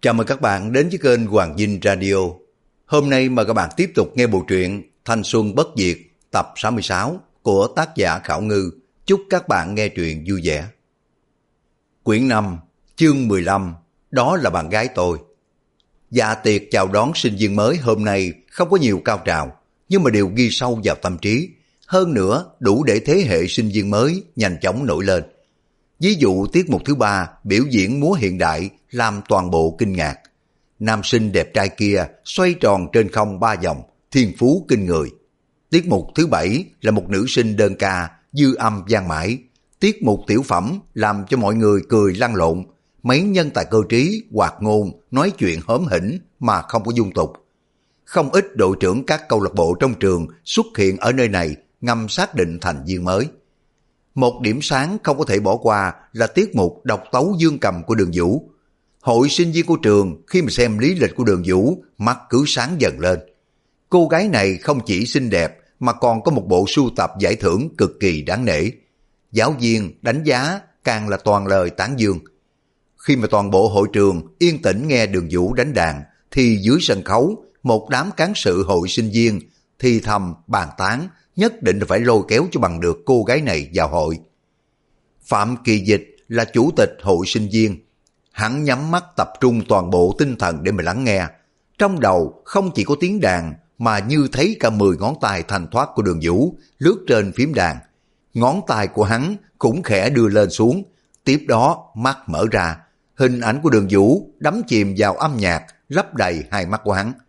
Chào mừng các bạn đến với kênh Hoàng Dinh Radio. Hôm nay mời các bạn tiếp tục nghe bộ truyện Thanh Xuân Bất Diệt tập 66 của tác giả Khảo Ngư. Chúc các bạn nghe truyện vui vẻ. Quyển 5, chương 15, đó là bạn gái tôi. Dạ tiệc chào đón sinh viên mới hôm nay không có nhiều cao trào, nhưng mà đều ghi sâu vào tâm trí. Hơn nữa, đủ để thế hệ sinh viên mới nhanh chóng nổi lên. Ví dụ tiết mục thứ 3 biểu diễn múa hiện đại làm toàn bộ kinh ngạc. Nam sinh đẹp trai kia xoay tròn trên không 3 vòng, thiên phú kinh người. Tiết mục thứ 7 là một nữ sinh đơn ca, dư âm vang mãi. Tiết mục tiểu phẩm làm cho mọi người cười lăn lộn. Mấy nhân tài cơ trí, hoạt ngôn, nói chuyện hóm hỉnh mà không có dung tục. Không ít đội trưởng các câu lạc bộ trong trường xuất hiện ở nơi này ngầm xác định thành viên mới. Một điểm sáng không có thể bỏ qua là tiết mục độc tấu dương cầm của Đường Vũ. Hội sinh viên của trường khi mà xem lý lịch của Đường Vũ, mắt cứ sáng dần lên. Cô gái này không chỉ xinh đẹp mà còn có một bộ sưu tập giải thưởng cực kỳ đáng nể. Giáo viên đánh giá càng là toàn lời tán dương. Khi mà toàn bộ hội trường yên tĩnh nghe Đường Vũ đánh đàn, thì dưới sân khấu một đám cán sự hội sinh viên thì thầm bàn tán nhất định phải lôi kéo cho bằng được cô gái này vào hội. Phạm Kỳ Dịch là chủ tịch hội sinh viên. Hắn nhắm mắt tập trung toàn bộ tinh thần để mà lắng nghe. Trong đầu không chỉ có tiếng đàn mà như thấy cả 10 ngón tay thanh thoát của Đường Vũ lướt trên phím đàn. Ngón tay của hắn cũng khẽ đưa lên xuống. Tiếp đó mắt mở ra. Hình ảnh của Đường Vũ đắm chìm vào âm nhạc lấp đầy hai mắt của hắn.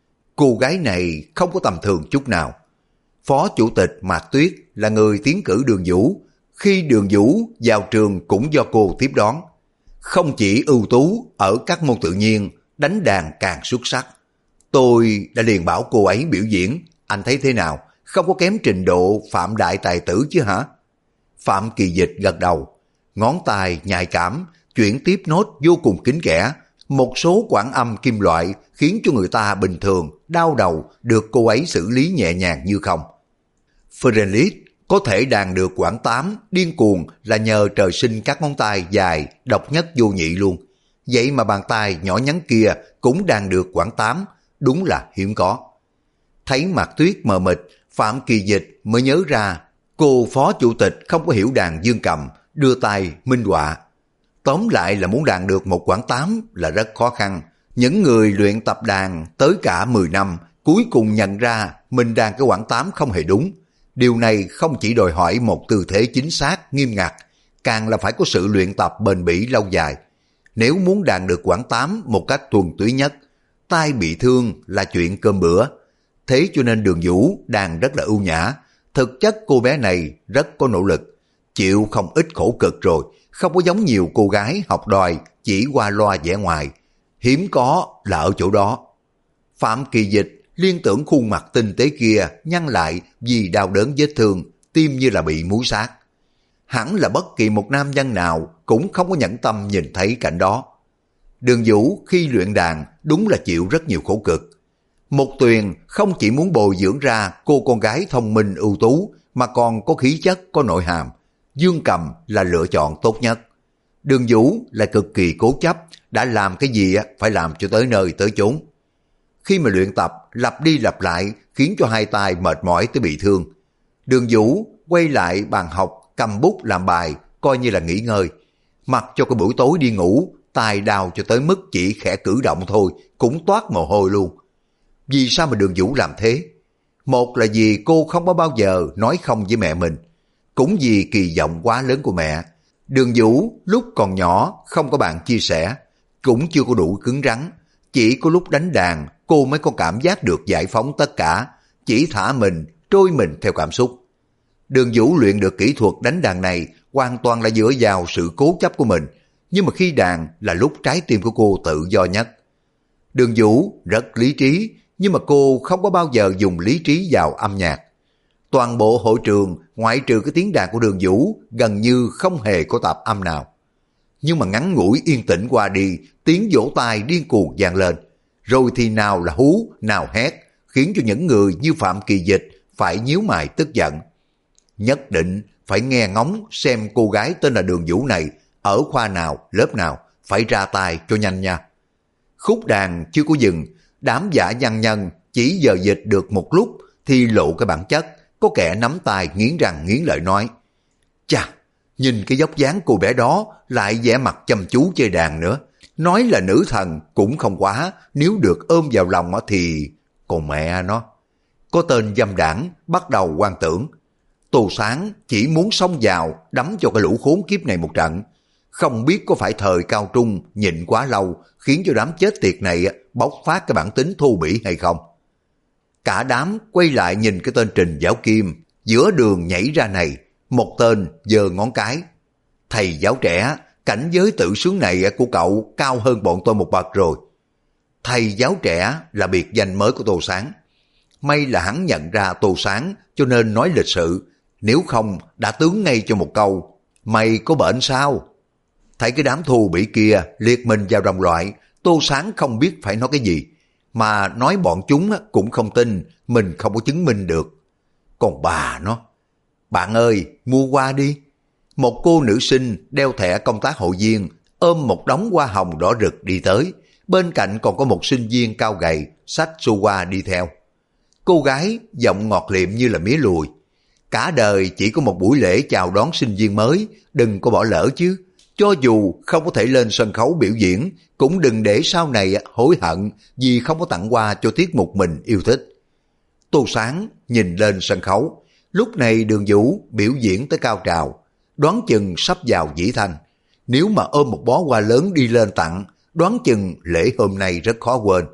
Cô gái này không có tầm thường chút nào. Phó chủ tịch Mạc Tuyết là người tiến cử Đường Vũ. Khi Đường Vũ vào trường cũng do cô tiếp đón. Không chỉ ưu tú ở các môn tự nhiên, đánh đàn càng xuất sắc. Tôi đã liền bảo cô ấy biểu diễn, anh thấy thế nào? Không có kém trình độ Phạm Đại Tài Tử chứ hả? Phạm Kỳ Dịch gật đầu, ngón tay nhạy cảm, chuyển tiếp nốt vô cùng kín kẽ. Một số quãng âm kim loại khiến cho người ta bình thường đau đầu được cô ấy xử lý nhẹ nhàng như không. Frenlis có thể đàn được quãng 8 điên cuồng là nhờ trời sinh các ngón tay dài độc nhất vô nhị luôn. Vậy mà bàn tay nhỏ nhắn kia cũng đàn được quãng 8, đúng là hiếm có. Thấy Mạc Tuyết mờ mịt, Phạm Kỳ Dịch mới nhớ ra cô phó chủ tịch không có hiểu đàn dương cầm, đưa tay minh họa. Tóm lại là muốn đàn được một quãng 8 là rất khó khăn. Những người luyện tập đàn tới cả 10 năm cuối cùng nhận ra mình đàn cái quãng 8 không hề đúng. Điều này không chỉ đòi hỏi một tư thế chính xác, nghiêm ngặt, càng là phải có sự luyện tập bền bỉ lâu dài. Nếu muốn đàn được quãng 8 một cách tuần túy nhất, tay bị thương là chuyện cơm bữa. Thế cho nên Đường Vũ đàn rất là ưu nhã. Thực chất cô bé này rất có nỗ lực, chịu không ít khổ cực rồi, không có giống nhiều cô gái học đòi chỉ qua loa vẻ ngoài. Hiếm có là ở chỗ đó. Phạm Kỳ Dịch liên tưởng khuôn mặt tinh tế kia nhăn lại vì đau đớn vết thương, tim như là bị múi sát. Hẳn là bất kỳ một nam nhân nào cũng không có nhẫn tâm nhìn thấy cảnh đó. Đường Vũ khi luyện đàn đúng là chịu rất nhiều khổ cực. Một Tuyền không chỉ muốn bồi dưỡng ra cô con gái thông minh ưu tú mà còn có khí chất, có nội hàm. Dương cầm là lựa chọn tốt nhất. Đường Vũ là cực kỳ cố chấp, đã làm cái gì phải làm cho tới nơi tới chốn. Khi mà luyện tập lặp đi lặp lại khiến cho hai tay mệt mỏi tới bị thương. Đường Vũ quay lại bàn học cầm bút làm bài coi như là nghỉ ngơi. Mặc cho cái buổi tối đi ngủ, tay đau cho tới mức chỉ khẽ cử động thôi cũng toát mồ hôi luôn. Vì sao mà Đường Vũ làm thế? Một là vì cô không có bao giờ nói không với mẹ mình. Cũng vì kỳ vọng quá lớn của mẹ. Đường Vũ lúc còn nhỏ không có bạn chia sẻ, cũng chưa có đủ cứng rắn. Chỉ có lúc đánh đàn cô mới có cảm giác được giải phóng tất cả, chỉ thả mình, trôi mình theo cảm xúc. Đường Vũ luyện được kỹ thuật đánh đàn này hoàn toàn là dựa vào sự cố chấp của mình, nhưng mà khi đàn là lúc trái tim của cô tự do nhất. Đường Vũ rất lý trí, nhưng mà cô không có bao giờ dùng lý trí vào âm nhạc. Toàn bộ hội trường ngoại trừ cái tiếng đàn của Đường Vũ gần như không hề có tạp âm nào. Nhưng mà ngắn ngủi yên tĩnh qua đi, tiếng vỗ tay điên cuồng vang lên. Rồi thì nào là hú, nào hét, khiến cho những người như Phạm Kỳ Dịch phải nhíu mày tức giận. Nhất định phải nghe ngóng xem cô gái tên là Đường Vũ này ở khoa nào, lớp nào, phải ra tay cho nhanh nha. Khúc đàn chưa có dừng, đám giả văn nhân chỉ giờ dịch được một lúc thì lộ cái bản chất, có kẻ nắm tay nghiến răng nghiến lợi nói: Chà, nhìn cái dốc dáng cô bé đó lại vẻ mặt chăm chú chơi đàn nữa. Nói là nữ thần cũng không quá, nếu được ôm vào lòng thì... Còn mẹ nó. Có tên dâm đảng bắt đầu quan tưởng. Tô Sáng chỉ muốn xông vào đấm cho cái lũ khốn kiếp này một trận. Không biết có phải thời cao trung nhịn quá lâu khiến cho đám chết tiệt này bộc phát cái bản tính thô bỉ hay không. Cả đám quay lại nhìn cái tên Trình Giáo Kim giữa đường nhảy ra này. Một tên giơ ngón cái: Thầy giáo trẻ, cảnh giới tự sướng này của cậu cao hơn bọn tôi một bậc rồi. Thầy giáo trẻ là biệt danh mới của Tô Sáng. May là hắn nhận ra Tô Sáng cho nên nói lịch sự, nếu không đã tướng ngay cho một câu: Mày có bệnh sao? Thấy cái đám thù bỉ kia liệt mình vào đồng loại, Tô Sáng không biết phải nói cái gì, mà nói bọn chúng cũng không tin, mình không có chứng minh được. Còn bà nó: Bạn ơi, mua hoa đi. Một cô nữ sinh đeo thẻ công tác hội viên ôm một đống hoa hồng đỏ rực đi tới, bên cạnh còn có một sinh viên cao gầy xách xô hoa đi theo. Cô gái giọng ngọt liệm như là mía lùi: Cả đời chỉ có một buổi lễ chào đón sinh viên mới, đừng có bỏ lỡ chứ. Cho dù không có thể lên sân khấu biểu diễn, cũng đừng để sau này hối hận vì không có tặng hoa cho tiết mục mình yêu thích. Tô Sáng nhìn lên sân khấu, lúc này Đường Vũ biểu diễn tới cao trào, đoán chừng sắp vào dĩ thanh. Nếu mà ôm một bó hoa lớn đi lên tặng, đoán chừng lễ hôm nay rất khó quên.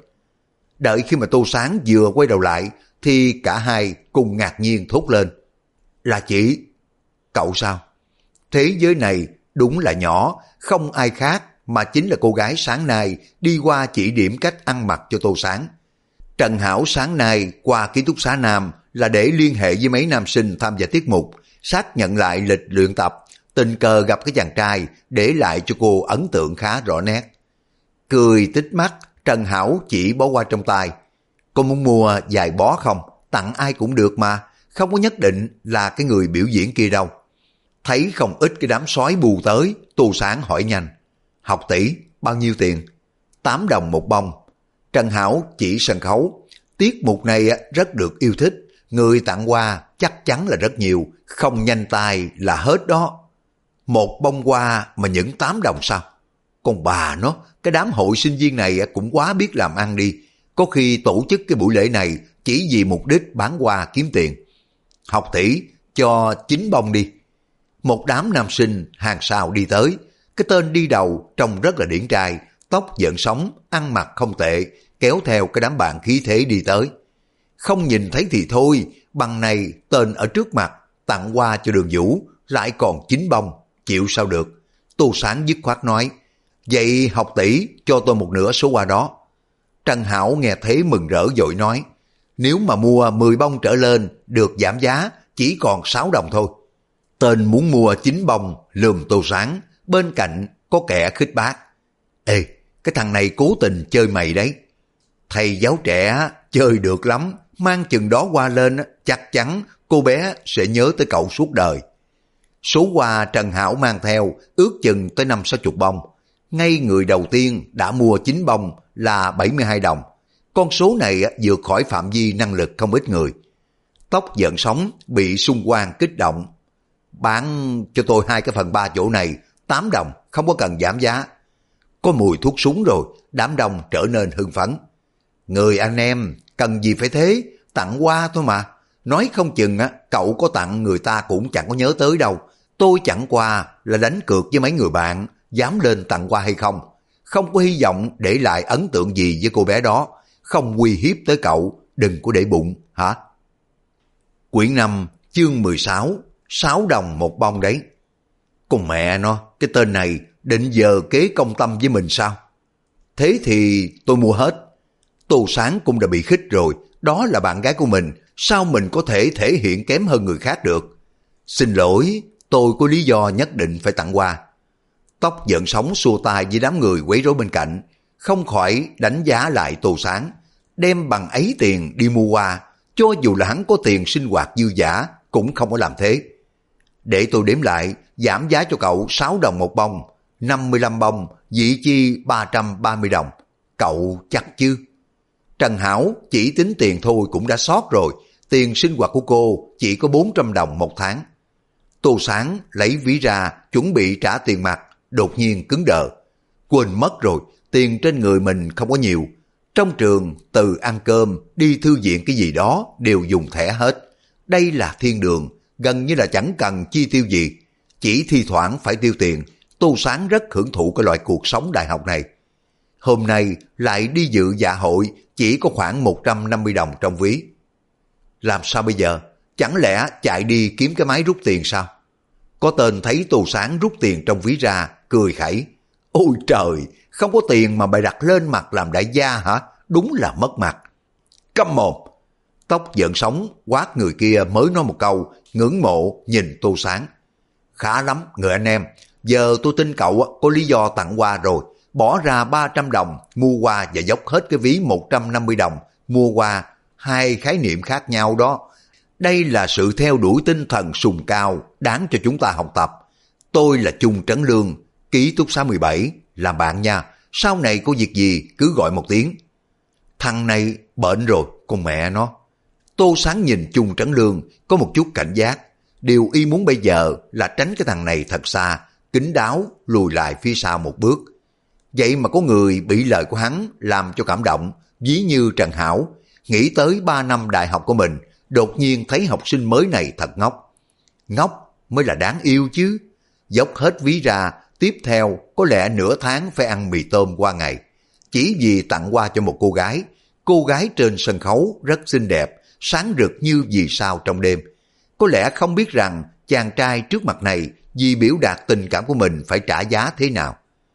Đợi khi mà Tô Sáng vừa quay đầu lại, thì cả hai cùng ngạc nhiên thốt lên: Là chị? Cậu sao? Thế giới này đúng là nhỏ, không ai khác mà chính là cô gái sáng nay đi qua chỉ điểm cách ăn mặc cho Tô Sáng. Trần Hảo sáng nay qua ký túc xá Nam là để liên hệ với mấy nam sinh tham gia tiết mục, xác nhận lại lịch luyện tập, tình cờ gặp cái chàng trai để lại cho cô ấn tượng khá rõ nét. Cười tít mắt, Trần Hảo chỉ bó hoa trong tay: Cô muốn mua vài bó không? Tặng ai cũng được mà, không có nhất định là cái người biểu diễn kia đâu. Thấy không ít cái đám sói bù tới, Tô Sáng hỏi nhanh: Học tỷ, bao nhiêu tiền? 8 đồng một bông. Trần Hảo chỉ sân khấu: Tiết mục này rất được yêu thích, người tặng hoa chắc chắn là rất nhiều, không nhanh tay là hết đó. Một bông hoa mà những 8 đồng sao? Còn bà nó, cái đám hội sinh viên này cũng quá biết làm ăn đi. Có khi tổ chức cái buổi lễ này chỉ vì mục đích bán hoa kiếm tiền. Học tỷ, cho 9 bông đi. Một đám nam sinh hàng sau đi tới. Cái tên đi đầu trông rất là điển trai, tóc dựng sóng, ăn mặc không tệ, kéo theo cái đám bạn khí thế đi tới. Không nhìn thấy thì thôi, bằng này tên ở trước mặt, tặng hoa cho Đường Vũ, lại còn 9 bông, chịu sao được. Tô Sáng dứt khoát nói: Vậy học tỷ cho tôi một nửa số hoa đó. Trần Hảo nghe thế mừng rỡ vội nói: Nếu mà mua 10 bông trở lên được giảm giá, chỉ còn 6 đồng thôi. Tên muốn mua 9 bông lườm Tô Sáng, bên cạnh có kẻ khích bác: Ê, cái thằng này cố tình chơi mày đấy. Thầy giáo trẻ chơi được lắm, mang chừng đó hoa lên chắc chắn cô bé sẽ nhớ tới cậu suốt đời. Số hoa Trần Hảo mang theo ước chừng tới 50-60 bông. Ngay người đầu tiên đã mua 9 bông là 72 đồng. Con số này vượt khỏi phạm vi năng lực không ít người. Tóc giận sóng bị xung quanh kích động: Bán cho tôi 2/3 chỗ này, 8 đồng, không có cần giảm giá. Có mùi thuốc súng rồi, đám đông trở nên hưng phấn. Người anh em, cần gì phải thế, tặng hoa thôi mà. Nói không chừng cậu có tặng người ta cũng chẳng có nhớ tới đâu. Tôi chẳng qua là đánh cược với mấy người bạn, dám lên tặng hoa hay không. Không có hy vọng để lại ấn tượng gì với cô bé đó, không uy hiếp tới cậu, đừng có để bụng, hả? Quyển 5, chương 16, 6 đồng một bông đấy. Con mẹ nó, cái tên này định giờ kế công tâm với mình sao? Thế thì tôi mua hết. Tô Sáng cũng đã bị khích rồi, đó là bạn gái của mình, sao mình có thể thể hiện kém hơn người khác được? Xin lỗi, tôi có lý do nhất định phải tặng hoa. Tóc giận sóng xua tay với đám người quấy rối bên cạnh, không khỏi đánh giá lại Tô Sáng. Đem bằng ấy tiền đi mua hoa, cho dù là hắn có tiền sinh hoạt dư dả, cũng không có làm thế. Để tôi đếm lại, giảm giá cho cậu 6 đồng một bông, 55 bông, vị chi 330 đồng. cậu chắc chứ? Trần Hảo chỉ tính tiền thôi cũng đã sót rồi, tiền sinh hoạt của cô chỉ có 400 đồng một tháng. Tô Sáng lấy ví ra chuẩn bị trả tiền mặt, đột nhiên cứng đờ. Quên mất rồi, tiền trên người mình không có nhiều. Trong trường, từ ăn cơm, đi thư viện cái gì đó đều dùng thẻ hết. Đây là thiên đường, gần như là chẳng cần chi tiêu gì. Chỉ thi thoảng phải tiêu tiền, Tô Sáng rất hưởng thụ cái loại cuộc sống đại học này. Hôm nay lại đi dự dạ hội, chỉ có khoảng 150 đồng trong ví. Làm sao bây giờ? Chẳng lẽ chạy đi kiếm cái máy rút tiền sao? Có tên thấy Tô Sáng rút tiền trong ví ra, cười khẩy. Ôi trời, không có tiền mà bày đặt lên mặt làm đại gia hả? Đúng là mất mặt. Câm mồm! Tóc giận sóng quát người kia mới nói một câu, ngưỡng mộ nhìn Tô Sáng. Khá lắm, người anh em. Giờ tôi tin cậu có lý do tặng quà rồi. Bỏ ra 300 đồng mua quà và dốc hết cái ví 150 đồng mua quà. Hai khái niệm khác nhau đó. Đây là sự theo đuổi tinh thần sùng cao, đáng cho chúng ta học tập. Tôi là Chung Trấn Lương, ký túc xá 17, làm bạn nha. Sau này có việc gì cứ gọi một tiếng. Thằng này bệnh rồi, con mẹ nó. Tô Sáng nhìn Chung Trấn Lương có một chút cảnh giác. Điều y muốn bây giờ là tránh cái thằng này thật xa, kín đáo lùi lại phía sau một bước. Vậy mà có người bị lời của hắn làm cho cảm động, ví như Trần Hảo, nghĩ tới 3 năm đại học của mình, đột nhiên thấy học sinh mới này thật ngốc. Ngốc mới là đáng yêu chứ. Dốc hết ví ra, tiếp theo có lẽ nửa tháng phải ăn mì tôm qua ngày. Chỉ vì tặng quà cho một cô gái trên sân khấu rất xinh đẹp, sáng rực như vì sao trong đêm. Có lẽ không biết rằng chàng trai trước mặt này vì biểu đạt tình cảm của mình phải trả giá thế nào.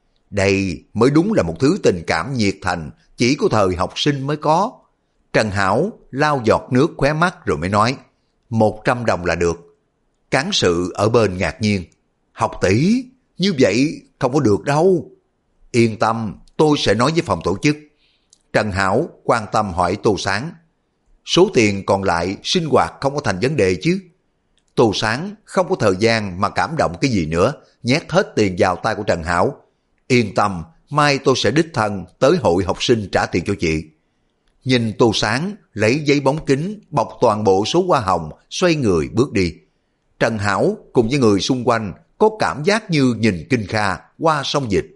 Đây mới đúng là một thứ tình cảm nhiệt thành, chỉ có thời học sinh mới có. Trần Hảo lau giọt nước khóe mắt rồi mới nói, 100 đồng là được. Cán sự ở bên ngạc nhiên, học tỷ, như vậy không có được đâu. Yên tâm, tôi sẽ nói với phòng tổ chức. Trần Hảo quan tâm hỏi Tô Sáng, số tiền còn lại sinh hoạt không có thành vấn đề chứ? Tô Sáng không có thời gian mà cảm động cái gì nữa, nhét hết tiền vào tay của Trần Hảo. Yên tâm, mai tôi sẽ đích thân tới hội học sinh trả tiền cho chị. Nhìn Tô Sáng lấy giấy bóng kính bọc toàn bộ số hoa hồng, xoay người bước đi. Trần Hảo cùng với người xung quanh có cảm giác như nhìn Kinh Kha qua sông Dịch.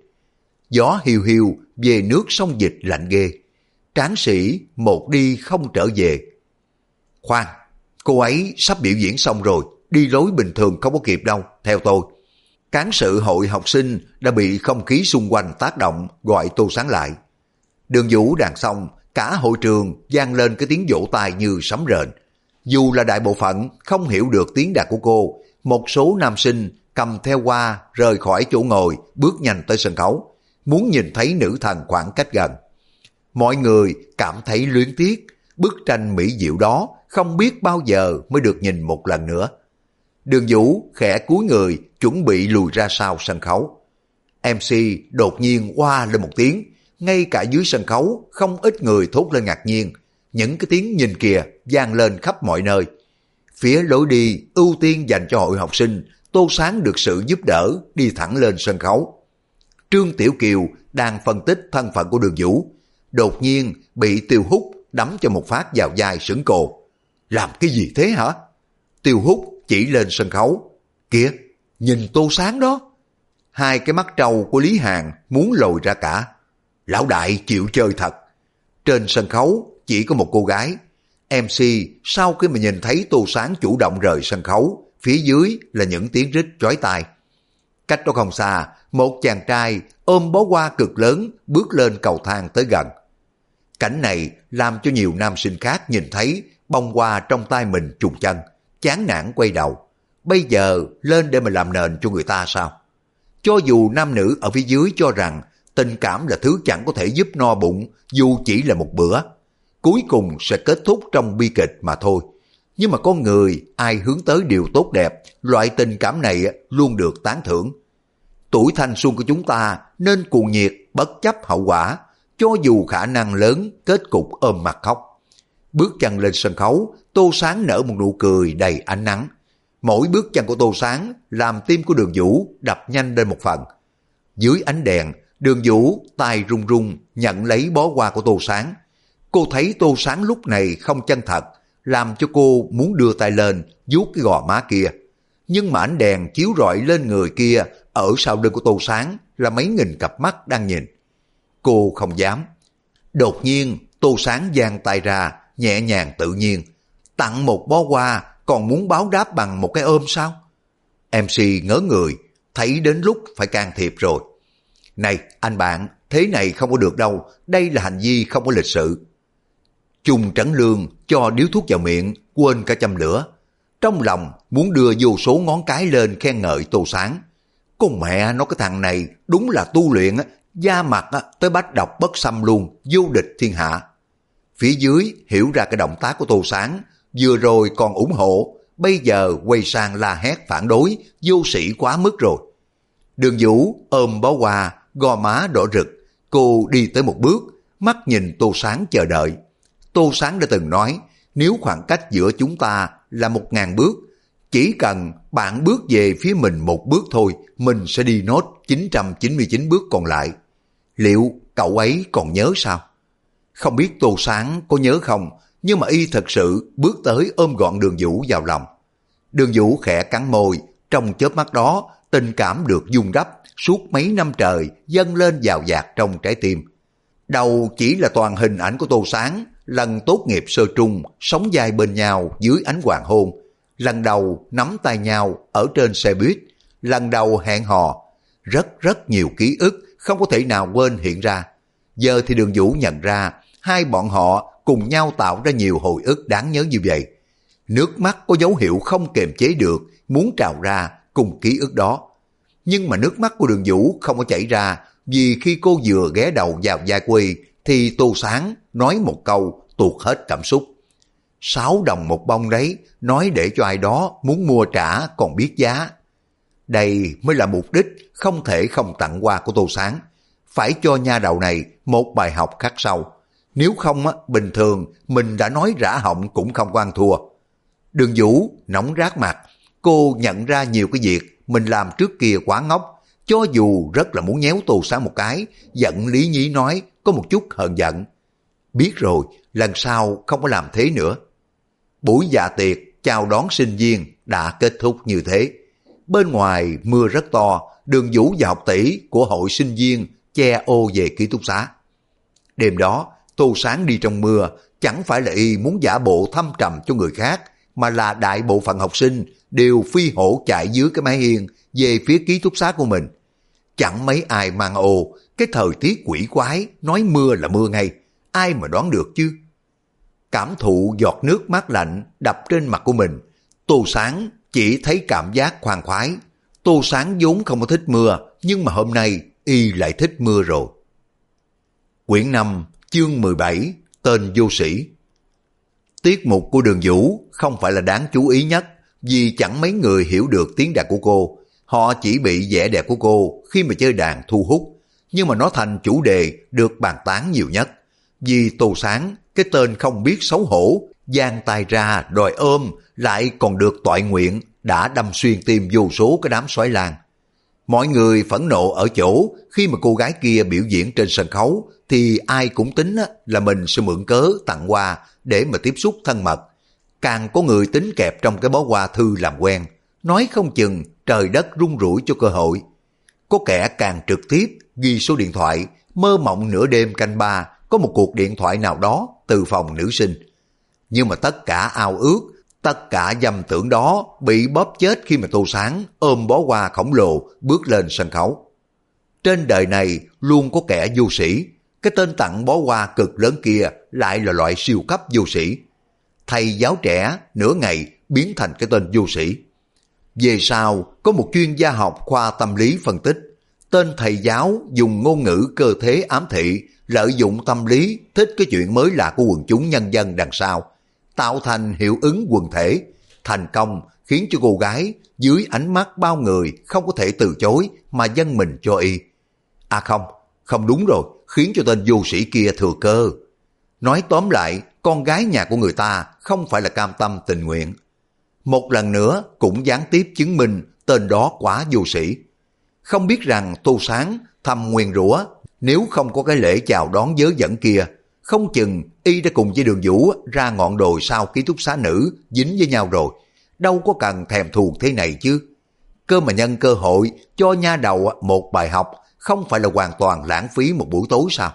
Gió hiu hiu về nước sông Dịch lạnh ghê. Tráng sĩ một đi không trở về. Khoan, cô ấy sắp biểu diễn xong rồi, đi lối bình thường không có kịp đâu, theo tôi. Cán sự hội học sinh đã bị không khí xung quanh tác động, gọi Tô Sáng lại. Đường Vũ đàn xong, cả hội trường vang lên cái tiếng vỗ tay như sấm rền. Dù là đại bộ phận không hiểu được tiếng đàn của cô, một số nam sinh cầm theo hoa rời khỏi chỗ ngồi, bước nhanh tới sân khấu, muốn nhìn thấy nữ thần khoảng cách gần. Mọi người cảm thấy luyến tiếc, bức tranh mỹ diệu đó không biết bao giờ mới được nhìn một lần nữa. Đường Vũ khẽ cúi người chuẩn bị lùi ra sau sân khấu. MC đột nhiên oa lên một tiếng, ngay cả dưới sân khấu không ít người thốt lên ngạc nhiên. Những cái tiếng nhìn kìa vang lên khắp mọi nơi. Phía lối đi ưu tiên dành cho hội học sinh, Tô Sáng được sự giúp đỡ đi thẳng lên sân khấu. Trương Tiểu Kiều đang phân tích thân phận của Đường Vũ, đột nhiên bị Tiêu Hút đấm cho một phát vào vai sững cồ. Làm cái gì thế hả? Tiêu Hút chỉ lên sân khấu. Kìa, nhìn Tô Sáng đó. Hai cái mắt trâu của Lý Hàn muốn lồi ra cả. Lão đại chịu chơi thật. Trên sân khấu chỉ có một cô gái. MC sau khi mà nhìn thấy Tô Sáng chủ động rời sân khấu, phía dưới là những tiếng rít chói tai. Cách đó không xa, một chàng trai ôm bó hoa cực lớn bước lên cầu thang tới gần. Cảnh này làm cho nhiều nam sinh khác nhìn thấy bông hoa trong tay mình trùng chân, chán nản quay đầu. Bây giờ lên để mà làm nền cho người ta sao? Cho dù nam nữ ở phía dưới cho rằng tình cảm là thứ chẳng có thể giúp no bụng dù chỉ là một bữa, cuối cùng sẽ kết thúc trong bi kịch mà thôi. Nhưng mà con người ai hướng tới điều tốt đẹp, loại tình cảm này luôn được tán thưởng. Tuổi thanh xuân của chúng ta nên cuồng nhiệt bất chấp hậu quả, cho dù khả năng lớn kết cục ôm mặt khóc. Bước chân lên sân khấu, Tô Sáng nở một nụ cười đầy ánh nắng. Mỗi bước chân của Tô Sáng làm tim của Đường Vũ đập nhanh lên một phần. Dưới ánh đèn, Đường Vũ tay run run nhận lấy bó hoa của Tô Sáng. Cô thấy Tô Sáng lúc này không chân thật, làm cho cô muốn đưa tay lên vuốt cái gò má kia. Nhưng mà ánh đèn chiếu rọi lên người kia ở sau lưng của Tô Sáng là mấy nghìn cặp mắt đang nhìn. Cô không dám. Đột nhiên Tô Sáng giang tay ra, nhẹ nhàng tự nhiên. Tặng một bó hoa còn muốn báo đáp bằng một cái ôm sao? MC ngớ người, thấy đến lúc phải can thiệp rồi. Này anh bạn, thế này không có được đâu, đây là hành vi không có lịch sự. Chung Trấn Lương cho điếu thuốc vào miệng, quên cả châm lửa. Trong lòng muốn đưa vô số ngón cái lên khen ngợi Tô Sáng. Con mẹ nó, cái thằng này đúng là tu luyện, da mặt tới bách độc bất xâm luôn, vô địch thiên hạ. Phía dưới hiểu ra cái động tác của Tô Sáng, vừa rồi còn ủng hộ, bây giờ quay sang la hét phản đối, vô sĩ quá mức rồi. Đường Vũ ôm bó hoa, gò má đỏ rực, cô đi tới một bước, mắt nhìn Tô Sáng chờ đợi. Tô Sáng đã từng nói, nếu khoảng cách giữa chúng ta là 1000 bước, chỉ cần bạn bước về phía mình một bước thôi, mình sẽ đi nốt 999 bước còn lại. Liệu cậu ấy còn nhớ sao? Không biết Tô Sáng có nhớ không, nhưng mà y thật sự bước tới ôm gọn Đường Vũ vào lòng. Đường Vũ khẽ cắn môi, trong chớp mắt đó, tình cảm được vun đắp suốt mấy năm trời dâng lên dào dạt trong trái tim. Đầu chỉ là toàn hình ảnh của Tô Sáng, lần tốt nghiệp sơ trung, sống vai bên nhau dưới ánh hoàng hôn, lần đầu nắm tay nhau ở trên xe buýt, lần đầu hẹn hò, rất nhiều ký ức không có thể nào quên hiện ra. Giờ thì Đường Vũ nhận ra, hai bọn họ cùng nhau tạo ra nhiều hồi ức đáng nhớ như vậy. Nước mắt có dấu hiệu không kiềm chế được, muốn trào ra cùng ký ức đó. Nhưng mà nước mắt của Đường Vũ không có chảy ra, vì khi cô vừa ghé đầu vào vai Quy, thì Tô Sáng nói một câu tuột hết cảm xúc. 6 đồng một bông đấy, nói để cho ai đó muốn mua trả còn biết giá. Đây mới là mục đích không thể không tặng quà của Tô Sáng. Phải cho nha đầu này một bài học khắc sâu. Nếu không, bình thường mình đã nói rã họng cũng không có ăn thua. Đường Vũ nóng rát mặt, cô nhận ra nhiều cái việc mình làm trước kia quá ngốc. Cho dù rất là muốn nhéo Tô Sáng một cái, giận lý nhí nói có một chút hờn giận. Biết rồi, lần sau không có làm thế nữa. Buổi dạ tiệc chào đón sinh viên đã kết thúc như thế. Bên ngoài mưa rất to, Đường Vũ và học tỷ của hội sinh viên che ô về ký túc xá. Đêm đó, Tô Sáng đi trong mưa, chẳng phải là y muốn giả bộ thâm trầm cho người khác, mà là đại bộ phận học sinh đều phi hổ chạy dưới cái mái hiên về phía ký túc xá của mình. Chẳng mấy ai mang ồ, cái thời tiết quỷ quái, nói mưa là mưa ngay, ai mà đoán được chứ. Cảm thụ giọt nước mát lạnh đập trên mặt của mình, Tô Sáng chỉ thấy cảm giác khoan khoái. Tô Sáng vốn không có thích mưa, nhưng mà hôm nay y lại thích mưa rồi. Quyển 5, chương 17, tên vô sĩ. Tiết mục của Đường Vũ không phải là đáng chú ý nhất, vì chẳng mấy người hiểu được tiếng đàn của cô. Họ chỉ bị vẻ đẹp của cô khi mà chơi đàn thu hút, nhưng mà nó thành chủ đề được bàn tán nhiều nhất. Vì Tô Sáng, cái tên không biết xấu hổ, giang tay ra đòi ôm, lại còn được toại nguyện, đã đâm xuyên tim vô số cái đám xoáy lan. Mọi người phẫn nộ ở chỗ khi mà cô gái kia biểu diễn trên sân khấu thì ai cũng tính là mình sẽ mượn cớ tặng quà để mà tiếp xúc thân mật. Càng có người tính kẹp trong cái bó hoa thư làm quen, nói không chừng trời đất rung rủi cho cơ hội. Có kẻ càng trực tiếp ghi số điện thoại, mơ mộng nửa đêm canh ba có một cuộc điện thoại nào đó từ phòng nữ sinh. Nhưng mà tất cả ao ước, tất cả dâm tưởng đó bị bóp chết khi mà Tô Sáng ôm bó hoa khổng lồ bước lên sân khấu. Trên đời này luôn có kẻ vô sĩ, cái tên tặng bó hoa cực lớn kia lại là loại siêu cấp vô sĩ. Thầy giáo trẻ nửa ngày biến thành cái tên vô sĩ. Về sau có một chuyên gia học khoa tâm lý phân tích, tên thầy giáo dùng ngôn ngữ cơ thế ám thị, lợi dụng tâm lý thích cái chuyện mới lạ của quần chúng nhân dân đằng sau, tạo thành hiệu ứng quần thể, thành công khiến cho cô gái dưới ánh mắt bao người không có thể từ chối mà dâng mình cho y. À không đúng rồi, khiến cho tên vô sĩ kia thừa cơ. Nói tóm lại, con gái nhà của người ta không phải là cam tâm tình nguyện. Một lần nữa cũng gián tiếp chứng minh tên đó quá vô sĩ. Không biết rằng Tô Sáng thầm nguyền rủa, nếu không có cái lễ chào đón dớ dẫn kia, không chừng y đã cùng với Đường Vũ ra ngọn đồi sau ký túc xá nữ dính với nhau rồi, đâu có cần thèm thuồng thế này chứ. Cơ mà nhân cơ hội cho nha đầu một bài học, không phải là hoàn toàn lãng phí một buổi tối sao?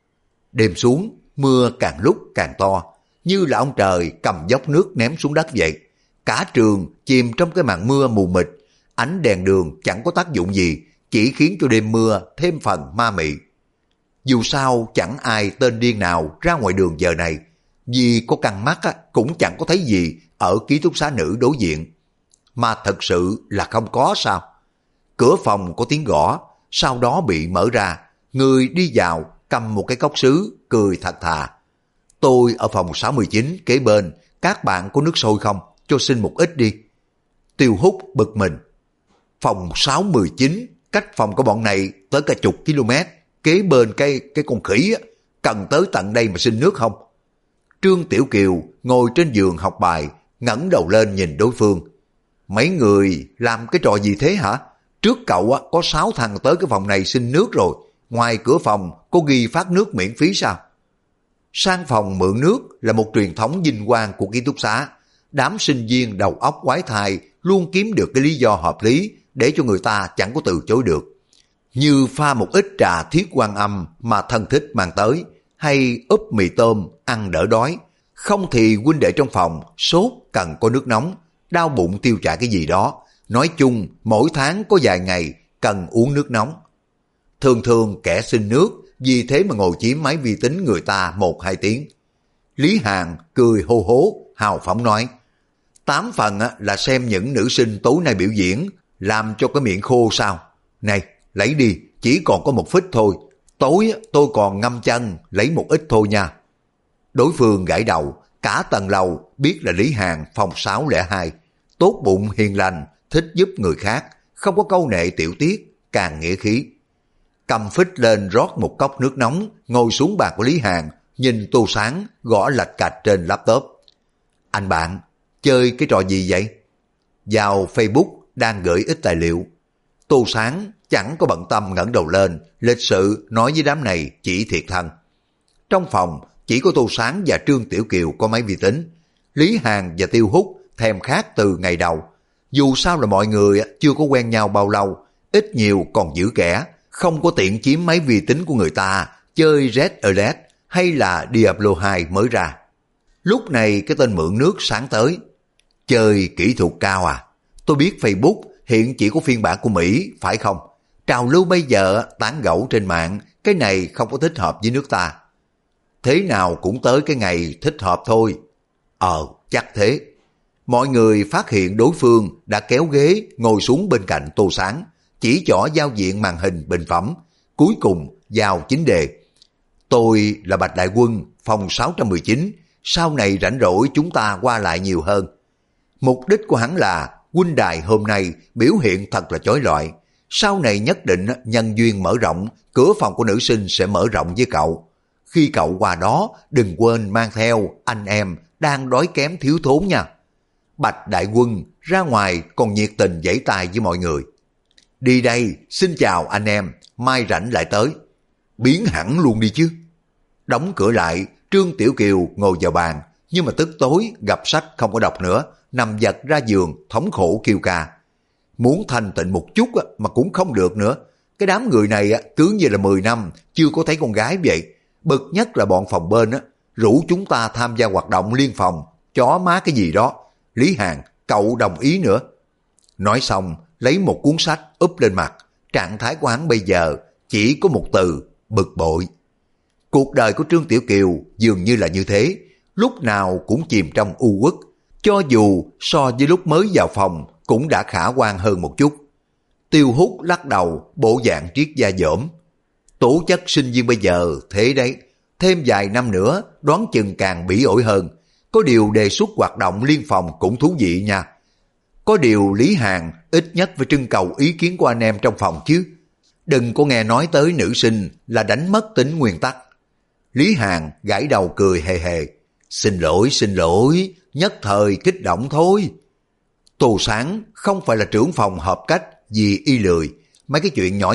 Đêm xuống, mưa càng lúc càng to, như là ông trời cầm dốc nước ném xuống đất vậy. Cả trường chìm trong cái màn mưa mù mịt, ánh đèn đường chẳng có tác dụng gì, chỉ khiến cho đêm mưa thêm phần ma mị. Dù sao chẳng ai tên điên nào ra ngoài đường giờ này, vì có căng mắt cũng chẳng có thấy gì ở ký túc xá nữ đối diện. Mà thật sự là không có sao. Cửa phòng có tiếng gõ, sau đó bị mở ra, người đi vào cầm một cái cốc sứ, cười thật thà. Tôi ở phòng 69 kế bên, các bạn có nước sôi không? Cho xin một ít đi. Tiêu Hút bực mình. Phòng 619, cách phòng của bọn này tới cả chục km, kế bên cái con khỉ á, cần tới tận đây mà xin nước không? Trương Tiểu Kiều ngồi trên giường học bài, ngẩng đầu lên nhìn đối phương. Mấy người làm cái trò gì thế hả? Trước cậu á, có 6 thằng tới cái phòng này xin nước rồi, ngoài cửa phòng có ghi phát nước miễn phí sao? Sang phòng mượn nước là một truyền thống vinh quang của ký túc xá. Đám sinh viên đầu óc quái thai luôn kiếm được cái lý do hợp lý để cho người ta chẳng có từ chối được. Như pha một ít trà Thiết Quan Âm mà thân thích mang tới, hay úp mì tôm ăn đỡ đói. Không thì huynh đệ trong phòng sốt cần có nước nóng, đau bụng tiêu chảy cái gì đó. Nói chung mỗi tháng có vài ngày cần uống nước nóng. Thường thường kẻ xin nước vì thế mà ngồi chiếm máy vi tính người ta 1-2 tiếng. Lý Hàn cười hô hố, hào phóng nói, 8 phần là xem những nữ sinh tối nay biểu diễn, làm cho cái miệng khô sao? Này, lấy đi, chỉ còn có 1 phít thôi. Tối tôi còn ngâm chân, lấy một ít thôi nha. Đối phương gãi đầu, cả tầng lầu biết là Lý Hàn phòng 602. Tốt bụng hiền lành, thích giúp người khác, không có câu nệ tiểu tiết, càng nghĩa khí. Cầm phích lên rót một cốc nước nóng, ngồi xuống bàn của Lý Hàn, nhìn Tô Sáng gõ lạch cạch trên laptop. Anh bạn, chơi cái trò gì vậy? Vào Facebook đang gửi ít tài liệu. Tô Sáng chẳng có bận tâm ngẩng đầu lên, lịch sự nói với đám này chỉ thiệt thân. Trong phòng chỉ có Tô Sáng và Trương Tiểu Kiều có máy vi tính. Lý Hàn và Tiêu Hút thèm khát từ ngày đầu. Dù sao là mọi người chưa có quen nhau bao lâu, ít nhiều còn giữ kẻ, không có tiện chiếm máy vi tính của người ta, chơi Red Alert hay là Diablo 2 mới ra. Lúc này cái tên mượn nước sáng tới. Chơi kỹ thuật cao à? Tôi biết Facebook hiện chỉ có phiên bản của Mỹ, phải không? Trào lưu bây giờ tán gẫu trên mạng, cái này không có thích hợp với nước ta. Thế nào cũng tới cái ngày thích hợp thôi. Chắc thế. Mọi người phát hiện đối phương đã kéo ghế ngồi xuống bên cạnh Tô Sáng, chỉ chỏ giao diện màn hình bình phẩm, cuối cùng vào chính đề. Tôi là Bạch Đại Quân, phòng 619, sau này rảnh rỗi chúng ta qua lại nhiều hơn. Mục đích của hắn là huynh đài hôm nay biểu hiện thật là chói lọi, sau này nhất định nhân duyên mở rộng, cửa phòng của nữ sinh sẽ mở rộng với cậu. Khi cậu qua đó, đừng quên mang theo anh em đang đói kém thiếu thốn nha. Bạch Đại Quân ra ngoài còn nhiệt tình vẫy tay với mọi người. Đi đây, xin chào anh em, mai rảnh lại tới. Biến hẳn luôn đi chứ. Đóng cửa lại, Trương Tiểu Kiều ngồi vào bàn, nhưng mà tức tối gặp sách không có đọc nữa, nằm giật ra giường thống khổ kêu ca. Muốn thanh tịnh một chút mà cũng không được nữa. Cái đám người này cứ như là 10 năm chưa có thấy con gái vậy. Bực nhất là bọn phòng bên rủ chúng ta tham gia hoạt động liên phòng, chó má cái gì đó. Lý Hàn, cậu đồng ý nữa. Nói xong, lấy một cuốn sách úp lên mặt. Trạng thái của hắn bây giờ chỉ có một từ, bực bội. Cuộc đời của Trương Tiểu Kiều dường như là như thế, lúc nào cũng chìm trong u uất. Cho dù so với lúc mới vào phòng cũng đã khả quan hơn một chút. Tiêu Hút lắc đầu, bộ dạng triết gia dỗm. Tố chất sinh viên bây giờ thế đấy, thêm vài năm nữa đoán chừng càng bỉ ổi hơn. Có điều đề xuất hoạt động liên phòng cũng thú vị nha. Có điều Lý Hàn ít nhất phải trưng cầu ý kiến của anh em trong phòng chứ. Đừng có nghe nói tới nữ sinh là đánh mất tính nguyên tắc. Lý Hàn gãi đầu cười hề hề. Xin lỗi, nhất thời kích động thôi. Tô Sáng không phải là trưởng phòng hợp cách vì y lười. Mấy cái chuyện nhỏ nhặt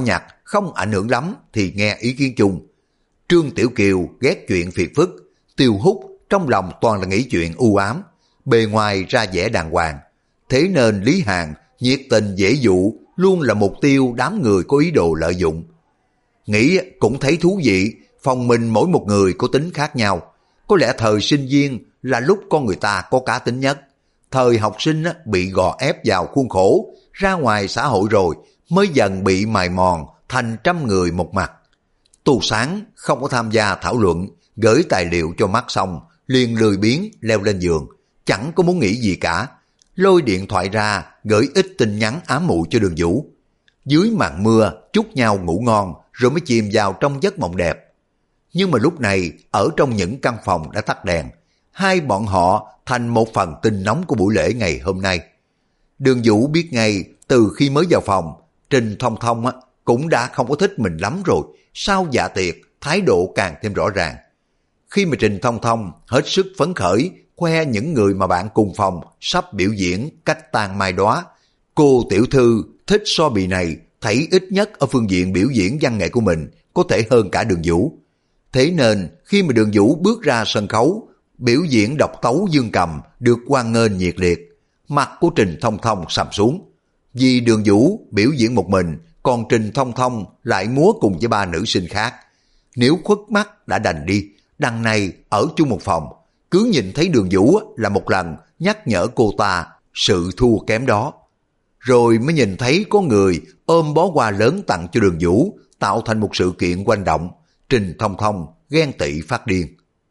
không ảnh hưởng lắm thì nghe ý kiến chung. Trương Tiểu Kiều ghét chuyện phiền phức, Tiêu Húc trong lòng toàn là nghĩ chuyện u ám, bề ngoài ra vẻ đàng hoàng. Thế nên Lý Hàn nhiệt tình dễ dụ, luôn là mục tiêu đám người có ý đồ lợi dụng. Nghĩ cũng thấy thú vị, phòng mình mỗi một người có tính khác nhau. Có lẽ thời sinh viên là lúc con người ta có cá tính nhất. Thời học sinh bị gò ép vào khuôn khổ, ra ngoài xã hội rồi mới dần bị mài mòn thành trăm người một mặt. Tu Sáng không có tham gia thảo luận, gửi tài liệu cho mắt xong, liền lười biếng leo lên giường, chẳng có muốn nghĩ gì cả. Lôi điện thoại ra, gửi ít tin nhắn ám muội cho Đường Vũ. Dưới màn mưa, chúc nhau ngủ ngon, rồi mới chìm vào trong giấc mộng đẹp. Nhưng mà lúc này, ở trong những căn phòng đã tắt đèn, hai bọn họ thành một phần tin nóng của buổi lễ ngày hôm nay. Đường Vũ biết ngay, từ khi mới vào phòng, Trình Thông Thông cũng đã không có thích mình lắm rồi, sau dạ tiệc, thái độ càng thêm rõ ràng. Khi mà Trình Thông Thông hết sức phấn khởi, khoe những người mà bạn cùng phòng sắp biểu diễn cách tàn mai đóa, cô tiểu thư thích so bì này, thấy ít nhất ở phương diện biểu diễn văn nghệ của mình có thể hơn cả Đường Vũ. Thế nên khi mà Đường Vũ bước ra sân khấu, biểu diễn độc tấu dương cầm được hoan nghênh nhiệt liệt, mặt của Trình Thông Thông sầm xuống. Vì Đường Vũ biểu diễn một mình, còn Trình Thông Thông lại múa cùng với ba nữ sinh khác. Nếu khuất mắt đã đành đi, đằng này ở chung một phòng, cứ nhìn thấy Đường Vũ là một lần nhắc nhở cô ta sự thua kém đó. Rồi mới nhìn thấy có người ôm bó hoa lớn tặng cho Đường Vũ, tạo thành một sự kiện quanh động. Trình Thông Thông ghen tị phát điên.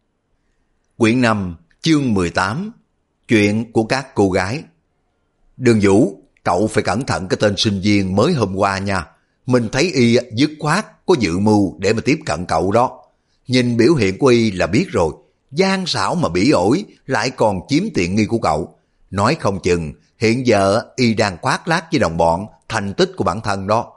Quyển 5, chương 18, chuyện của các cô gái. Đường Vũ, cậu phải cẩn thận cái tên sinh viên mới hôm qua nha. Mình thấy y dứt khoát có dự mưu để mà tiếp cận cậu đó. Nhìn biểu hiện của y là biết rồi, gian xảo mà bỉ ổi, lại còn chiếm tiện nghi của cậu. Nói không chừng hiện giờ y đang khoác lác với đồng bọn thành tích của bản thân đó.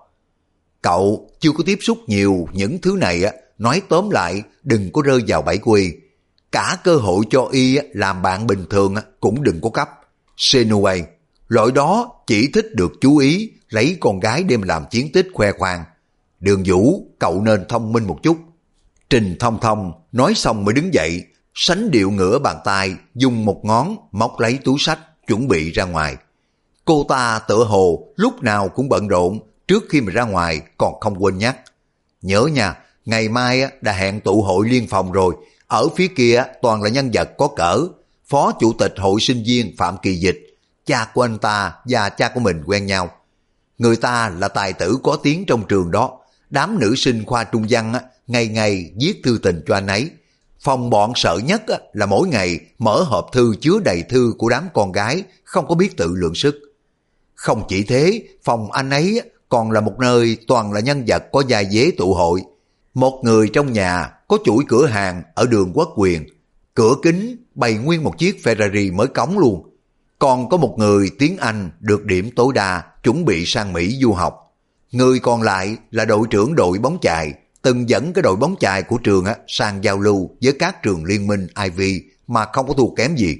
Cậu chưa có tiếp xúc nhiều những thứ này, nói tóm lại đừng có rơi vào bẫy của y. Cả cơ hội cho y làm bạn bình thường cũng đừng có cấp. Anyway, loại đó chỉ thích được chú ý, lấy con gái đem làm chiến tích khoe khoang. Đường Vũ, cậu nên thông minh một chút. Trình Thông Thông nói xong mới đứng dậy, sánh điệu ngửa bàn tay, dùng một ngón móc lấy túi sách, chuẩn bị ra ngoài. Cô ta tựa hồ lúc nào cũng bận rộn, trước khi mà ra ngoài còn không quên nhắc. Nhớ nha, ngày mai đã hẹn tụ hội liên phòng rồi, ở phía kia toàn là nhân vật có cỡ. Phó chủ tịch hội sinh viên Phạm Kỳ Dịch, cha của anh ta và cha của mình quen nhau. Người ta là tài tử có tiếng trong trường đó. Đám nữ sinh khoa trung văn ngày ngày viết thư tình cho anh ấy. Phòng bọn sợ nhất là mỗi ngày mở hộp thư chứa đầy thư của đám con gái không có biết tự lượng sức. Không chỉ thế, phòng anh ấy còn là một nơi toàn là nhân vật có vai vế tụ hội. Một người trong nhà có chuỗi cửa hàng ở đường Quốc Quyền, cửa kính bày nguyên một chiếc Ferrari mới cống luôn. Còn có một người tiếng Anh được điểm tối đa, chuẩn bị sang Mỹ du học. Người còn lại là đội trưởng đội bóng chày, từng dẫn cái đội bóng chày của trường sang giao lưu với các trường liên minh Ivy mà không có thua kém gì.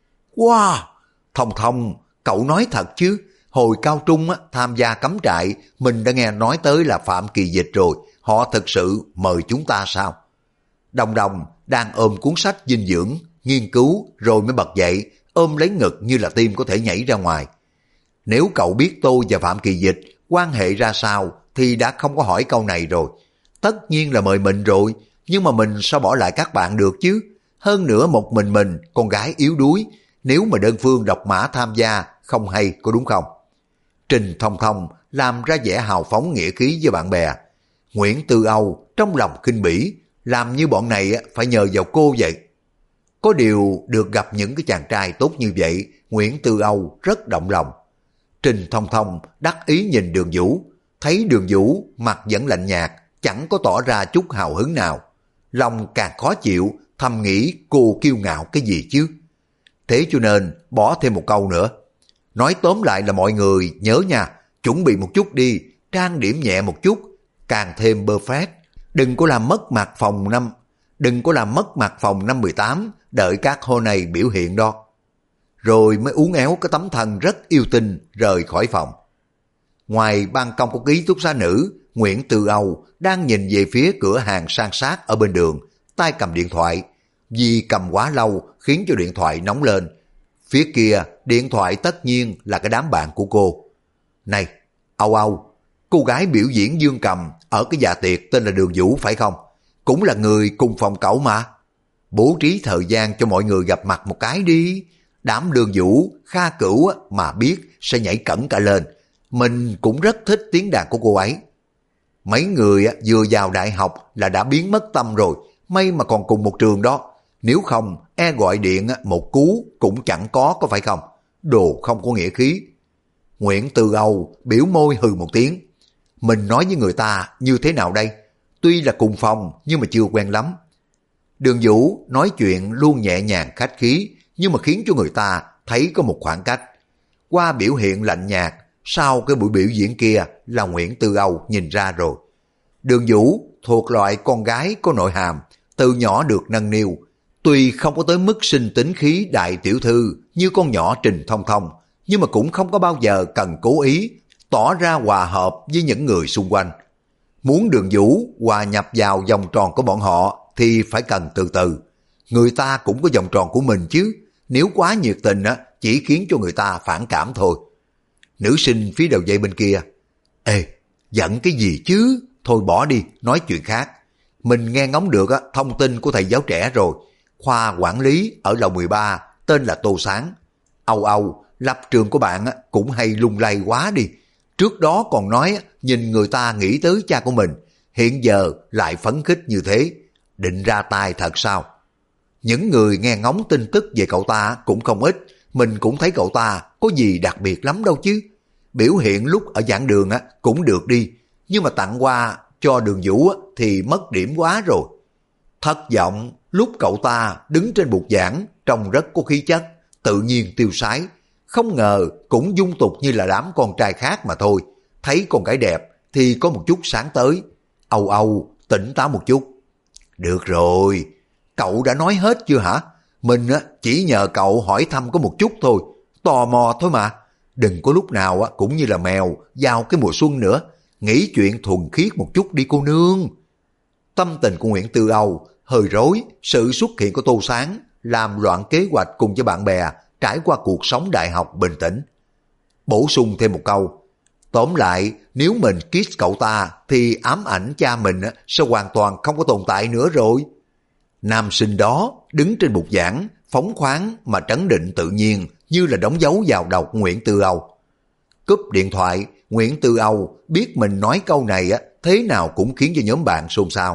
Wow! Thông Thông, cậu nói thật chứ? Hồi cao trung tham gia cắm trại, mình đã nghe nói tới là Phạm Kỳ Dịch rồi, họ thực sự mời chúng ta sao? Đồng Đồng đang ôm cuốn sách dinh dưỡng, nghiên cứu rồi mới bật dậy, ôm lấy ngực như là tim có thể nhảy ra ngoài. Nếu cậu biết tôi và Phạm Kỳ Dịch quan hệ ra sao thì đã không có hỏi câu này rồi. Tất nhiên là mời mình rồi, nhưng mà mình sao bỏ lại các bạn được chứ? Hơn nữa một mình, con gái yếu đuối, nếu mà đơn phương độc mã tham gia không hay có đúng không? Trình Thông Thông làm ra vẻ hào phóng nghĩa khí với bạn bè. Nguyễn Tư Âu trong lòng khinh bỉ, làm như bọn này phải nhờ vào cô vậy. Có điều được gặp những cái chàng trai tốt như vậy, Nguyễn Tư Âu rất động lòng. Trình Thông Thông đắc ý nhìn Đường Vũ, thấy Đường Vũ mặt vẫn lạnh nhạt, chẳng có tỏ ra chút hào hứng nào. Lòng càng khó chịu, thầm nghĩ cô kiêu ngạo cái gì chứ. Thế cho nên bỏ thêm một câu nữa. Nói tóm lại là mọi người nhớ nha, chuẩn bị một chút đi, trang điểm nhẹ một chút, càng thêm perfect. Đừng có làm mất mặt phòng năm 18, đợi các hôm này biểu hiện đó. Rồi mới uốn éo cái tấm thân rất yêu tinh rời khỏi phòng. Ngoài ban công của ký túc xá nữ, Nguyễn Tư Âu đang nhìn về phía cửa hàng san sát ở bên đường, tay cầm điện thoại. Vì cầm quá lâu khiến cho điện thoại nóng lên. Phía kia điện thoại tất nhiên là cái đám bạn của cô. Này, Âu Âu, cô gái biểu diễn dương cầm ở cái dạ tiệc tên là Đường Vũ phải không? Cũng là người cùng phòng cậu mà. Bố trí thời gian cho mọi người gặp mặt một cái đi. Đám Đường Vũ, Kha Cửu mà biết sẽ nhảy cẫng cả lên. Mình cũng rất thích tiếng đàn của cô ấy. Mấy người vừa vào đại học là đã biến mất tâm rồi, may mà còn cùng một trường đó. Nếu không, gọi điện một cú cũng chẳng có phải không? Đồ không có nghĩa khí. Nguyễn Tư Âu biểu môi hừ một tiếng. Mình nói với người ta như thế nào đây? Tuy là cùng phòng nhưng mà chưa quen lắm. Đường Vũ nói chuyện luôn nhẹ nhàng khách khí, nhưng mà khiến cho người ta thấy có một khoảng cách. Qua biểu hiện lạnh nhạt, sau cái buổi biểu diễn kia là Nguyễn Tư Âu nhìn ra rồi. Đường Vũ thuộc loại con gái có nội hàm, từ nhỏ được nâng niu. Tuy không có tới mức sinh tính khí đại tiểu thư như con nhỏ Trình Thông Thông, nhưng mà cũng không có bao giờ cần cố ý tỏ ra hòa hợp với những người xung quanh. Muốn Đường Vũ hòa nhập vào vòng tròn của bọn họ thì phải cần từ từ. Người ta cũng có vòng tròn của mình chứ, nếu quá nhiệt tình chỉ khiến cho người ta phản cảm thôi. Nữ sinh phía đầu dây bên kia. Ê, giận cái gì chứ? Thôi bỏ đi, nói chuyện khác. Mình nghe ngóng được thông tin của thầy giáo trẻ rồi. Khoa quản lý ở lầu 13, tên là Tô Sáng. Âu Âu, lập trường của bạn cũng hay lung lay quá đi. Trước đó còn nói nhìn người ta nghĩ tới cha của mình, hiện giờ lại phấn khích như thế. Định ra tay thật sao? Những người nghe ngóng tin tức về cậu ta cũng không ít, mình cũng thấy cậu ta có gì đặc biệt lắm đâu chứ. Biểu hiện lúc ở giảng đường cũng được đi, nhưng mà tặng quà cho Đường Vũ thì mất điểm quá rồi. Thất vọng, lúc cậu ta đứng trên bục giảng trông rất có khí chất, tự nhiên tiêu sái. Không ngờ cũng dung tục như là đám con trai khác mà thôi. Thấy con gái đẹp thì có một chút sáng tới. Âu Âu, tỉnh táo một chút. Được rồi, cậu đã nói hết chưa hả? Mình chỉ nhờ cậu hỏi thăm có một chút thôi, tò mò thôi mà. Đừng có lúc nào cũng như là mèo vào cái mùa xuân nữa. Nghĩ chuyện thuần khiết một chút đi cô nương. Tâm tình của Nguyễn Tư Âu hơi rối, sự xuất hiện của Tô Sáng làm loạn kế hoạch cùng với bạn bè trải qua cuộc sống đại học bình tĩnh. Bổ sung thêm một câu. Tóm lại, nếu mình kiss cậu ta thì ám ảnh cha mình sẽ hoàn toàn không có tồn tại nữa rồi. Nam sinh đó đứng trên bục giảng, phóng khoáng mà trấn định tự nhiên như là đóng dấu vào đầu Nguyễn Tư Âu. Cúp điện thoại, Nguyễn Tư Âu biết mình nói câu này thế nào cũng khiến cho nhóm bạn xôn xao.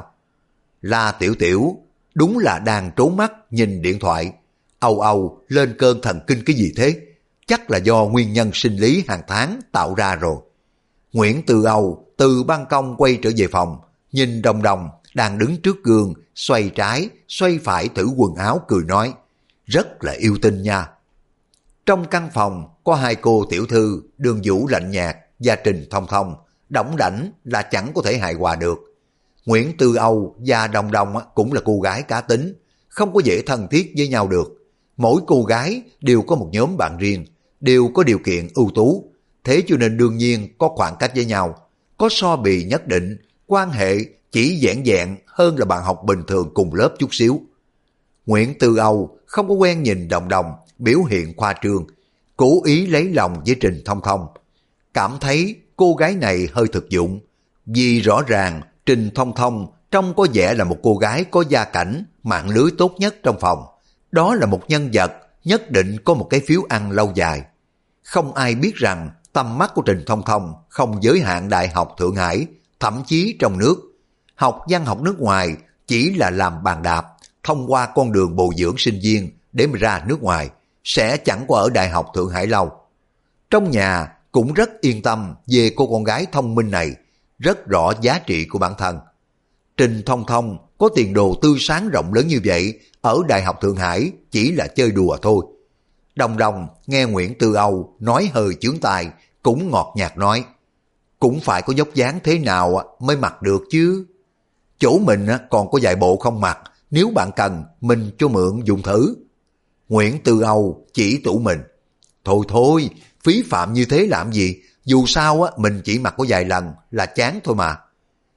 La Tiểu Tiểu đúng là đang trốn mắt nhìn điện thoại. Âu Âu lên cơn thần kinh cái gì thế? Chắc là do nguyên nhân sinh lý hàng tháng tạo ra rồi. Nguyễn Tư Âu từ ban công quay trở về phòng, nhìn Đồng Đồng đang đứng trước gương, xoay trái, xoay phải thử quần áo cười nói. Rất là yêu tinh nha. Trong căn phòng có hai cô tiểu thư, Đường Vũ lạnh nhạt và Trình Thông Thông, đỏng đảnh là chẳng có thể hài hòa được. Nguyễn Tư Âu và Đồng Đồng cũng là cô gái cá tính, không có dễ thân thiết với nhau được. Mỗi cô gái đều có một nhóm bạn riêng, đều có điều kiện ưu tú, thế cho nên đương nhiên có khoảng cách với nhau, có so bì nhất định, quan hệ chỉ vẹn vẹn hơn là bạn học bình thường cùng lớp chút xíu. Nguyễn Tư Âu không có quen nhìn Đồng Đồng biểu hiện khoa trương, cố ý lấy lòng với Trình Thông Thông. Cảm thấy cô gái này hơi thực dụng, vì rõ ràng Trình Thông Thông trông có vẻ là một cô gái có gia cảnh, mạng lưới tốt nhất trong phòng. Đó là một nhân vật nhất định có một cái phiếu ăn lâu dài. Không ai biết rằng tầm mắt của Trình Thông Thông không giới hạn Đại học Thượng Hải, thậm chí trong nước. Học văn học nước ngoài chỉ là làm bàn đạp, thông qua con đường bồi dưỡng sinh viên để mà ra nước ngoài, sẽ chẳng có ở Đại học Thượng Hải lâu. Trong nhà cũng rất yên tâm về cô con gái thông minh này, rất rõ giá trị của bản thân. Trình Thông Thông có tiền đồ tươi sáng rộng lớn như vậy, ở Đại học Thượng Hải chỉ là chơi đùa thôi. Đồng Đồng nghe Nguyễn Tư Âu nói hơi chướng tai, cũng ngọt nhạt nói, cũng phải có dốc dáng thế nào mới mặc được chứ. Chỗ mình còn có vài bộ không mặc, nếu bạn cần mình cho mượn dùng thử. Nguyễn Tư Âu chỉ tủ mình, thôi thôi, phí phạm như thế làm gì, dù sao mình chỉ mặc có vài lần là chán thôi mà.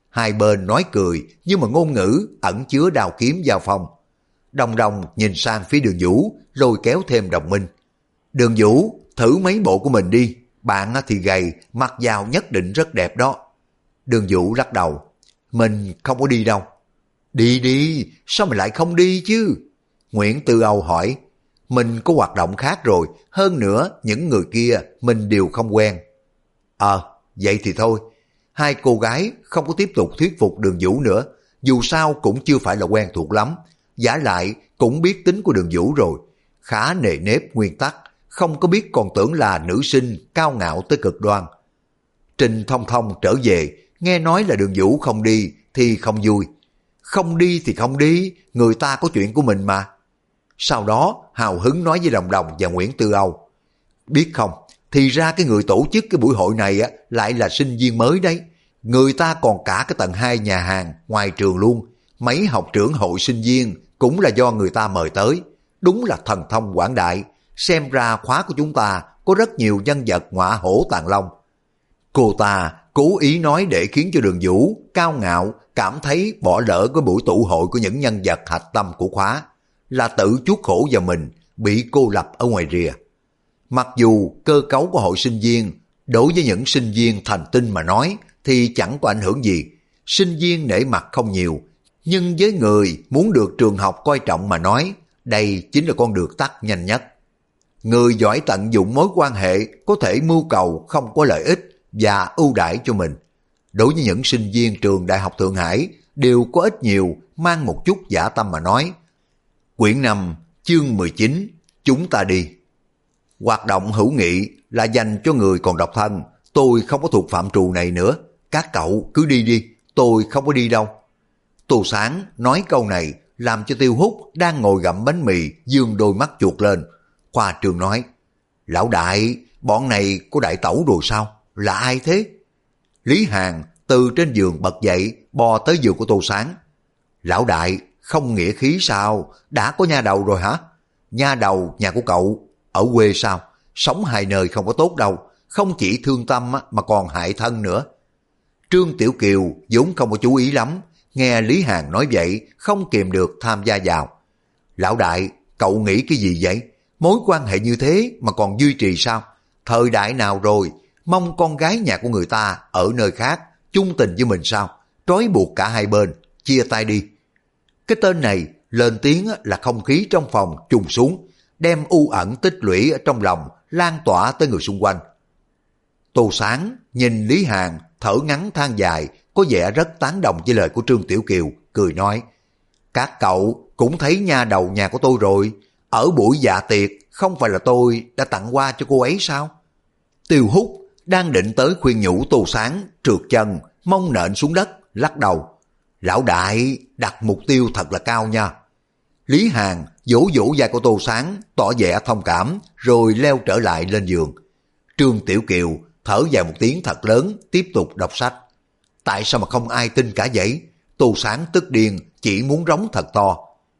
Hai bên nói cười nhưng mà ngôn ngữ ẩn chứa đao kiếm giao phong. Đồng Đồng nhìn sang phía Đường Vũ rồi kéo thêm Đồng Minh. Đường Vũ, thử mấy bộ của mình đi, bạn thì gầy, mặc vào nhất định rất đẹp đó. Đường Vũ lắc đầu, mình không có đi đâu. Đi đi, sao mình lại không đi chứ? Nguyễn Tư Âu hỏi, mình có hoạt động khác rồi, hơn nữa những người kia mình đều không quen. Vậy thì thôi. Hai cô gái không có tiếp tục thuyết phục Đường Vũ nữa, dù sao cũng chưa phải là quen thuộc lắm, giả lại cũng biết tính của Đường Vũ rồi, khá nề nếp nguyên tắc, không có biết còn tưởng là nữ sinh cao ngạo tới cực đoan. Trình Thông Thông trở về, nghe nói là Đường Vũ không đi thì không vui. Không đi thì không đi, người ta có chuyện của mình mà. Sau đó hào hứng nói với Đồng Đồng và Nguyễn Tư Âu, biết không, thì ra cái người tổ chức cái buổi hội này lại là sinh viên mới đấy. Người ta còn cả cái tầng 2 nhà hàng ngoài trường luôn. Mấy học trưởng hội sinh viên cũng là do người ta mời tới. Đúng là thần thông quảng đại. Xem ra khóa của chúng ta có rất nhiều nhân vật ngọa hổ tàng long. Cô ta cố ý nói để khiến cho Đường Vũ cao ngạo cảm thấy bỏ lỡ cái buổi tụ hội của những nhân vật hạch tâm của khóa, là tự chuốc khổ vào mình, bị cô lập ở ngoài rìa. Mặc dù cơ cấu của hội sinh viên đối với những sinh viên thành tinh mà nói thì chẳng có ảnh hưởng gì, sinh viên nể mặt không nhiều, nhưng với người muốn được trường học coi trọng mà nói, đây chính là con đường tắt nhanh nhất. Người giỏi tận dụng mối quan hệ có thể mưu cầu không có lợi ích và ưu đãi cho mình. Đối với những sinh viên trường Đại học Thượng Hải đều có ít nhiều mang một chút dã tâm mà nói. Quyển 5, chương 19, chúng ta đi. Hoạt động hữu nghị là dành cho người còn độc thân, tôi không có thuộc phạm trù này nữa. Các cậu cứ đi đi, tôi không có đi đâu. Tô Sáng nói câu này làm cho Tiêu Hút đang ngồi gặm bánh mì dương đôi mắt chuột lên. Khoa Trương nói, lão đại, bọn này có đại tẩu rồi sao? Là ai thế? Lý Hàn từ trên giường bật dậy, bò tới giường của Tô Sáng. Lão đại, không nghĩa khí sao? Đã có nha đầu rồi hả? Nha đầu nhà của cậu ở quê sao? Sống hai nơi không có tốt đâu, không chỉ thương tâm mà còn hại thân nữa. Trương Tiểu Kiều vốn không có chú ý lắm, nghe Lý Hàn nói vậy không kìm được tham gia vào. Lão đại, cậu nghĩ cái gì vậy? Mối quan hệ như thế mà còn duy trì sao? Thời đại nào rồi, mong con gái nhà của người ta ở nơi khác chung tình với mình sao? Trói buộc cả hai bên, chia tay đi. Cái tên này lên tiếng là không khí trong phòng trùng xuống, đem u ẩn tích lũy ở trong lòng lan tỏa tới người xung quanh. Tô Sáng nhìn Lý Hàn thở ngắn than dài, có vẻ rất tán đồng với lời của Trương Tiểu Kiều, cười nói, các cậu cũng thấy nha đầu nhà của tôi rồi, ở buổi dạ tiệc không phải là tôi đã tặng hoa cho cô ấy sao? Tiêu Hút đang định tới khuyên nhủ Tô Sáng, trượt chân mông nện xuống đất, lắc đầu. Lão đại, đặt mục tiêu thật là cao nha. Lý Hàn vỗ vỗ vai của Tô Sáng, tỏ vẻ thông cảm, rồi leo trở lại lên giường. Trương Tiểu Kiều thở dài một tiếng thật lớn, tiếp tục đọc sách. Tại sao mà không ai tin cả vậy? Tô Sáng tức điên, chỉ muốn rống thật to.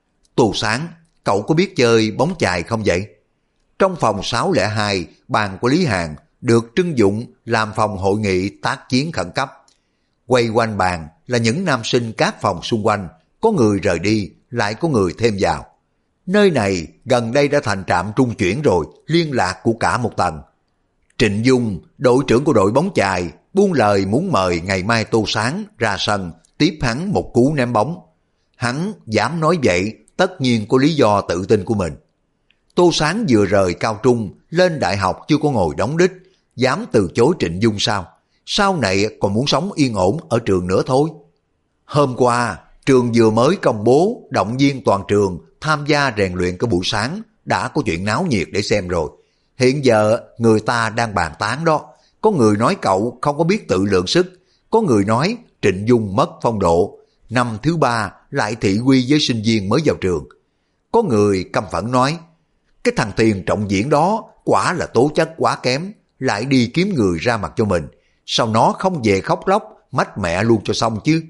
Tô Sáng, cậu có biết chơi bóng chày không vậy? Trong phòng 602, bàn của Lý Hàn được trưng dụng làm phòng hội nghị tác chiến khẩn cấp. Quay quanh bàn là những nam sinh các phòng xung quanh, có người rời đi, lại có người thêm vào. Nơi này gần đây đã thành trạm trung chuyển rồi, liên lạc của cả một tầng. Trịnh Dung, đội trưởng của đội bóng chày, buông lời muốn mời ngày mai Tô Sáng ra sân tiếp hắn một cú ném bóng. Hắn dám nói vậy, tất nhiên có lý do tự tin của mình. Tô Sáng vừa rời cao trung, lên đại học chưa có ngồi đóng đích, dám từ chối Trịnh Dung sao? Sau này còn muốn sống yên ổn ở trường nữa thôi. Hôm qua, trường vừa mới công bố động viên toàn trường tham gia rèn luyện cái buổi sáng, đã có chuyện náo nhiệt để xem rồi. Hiện giờ người ta đang bàn tán đó, có người nói cậu không có biết tự lượng sức, có người nói Trịnh Dung mất phong độ, năm thứ 3 lại thị uy với sinh viên mới vào trường. Có người căm phẫn nói, cái thằng Tiền Trọng Diễn đó quả là tố chất quá kém, lại đi kiếm người ra mặt cho mình, sao nó không về khóc lóc, mách mẹ luôn cho xong chứ.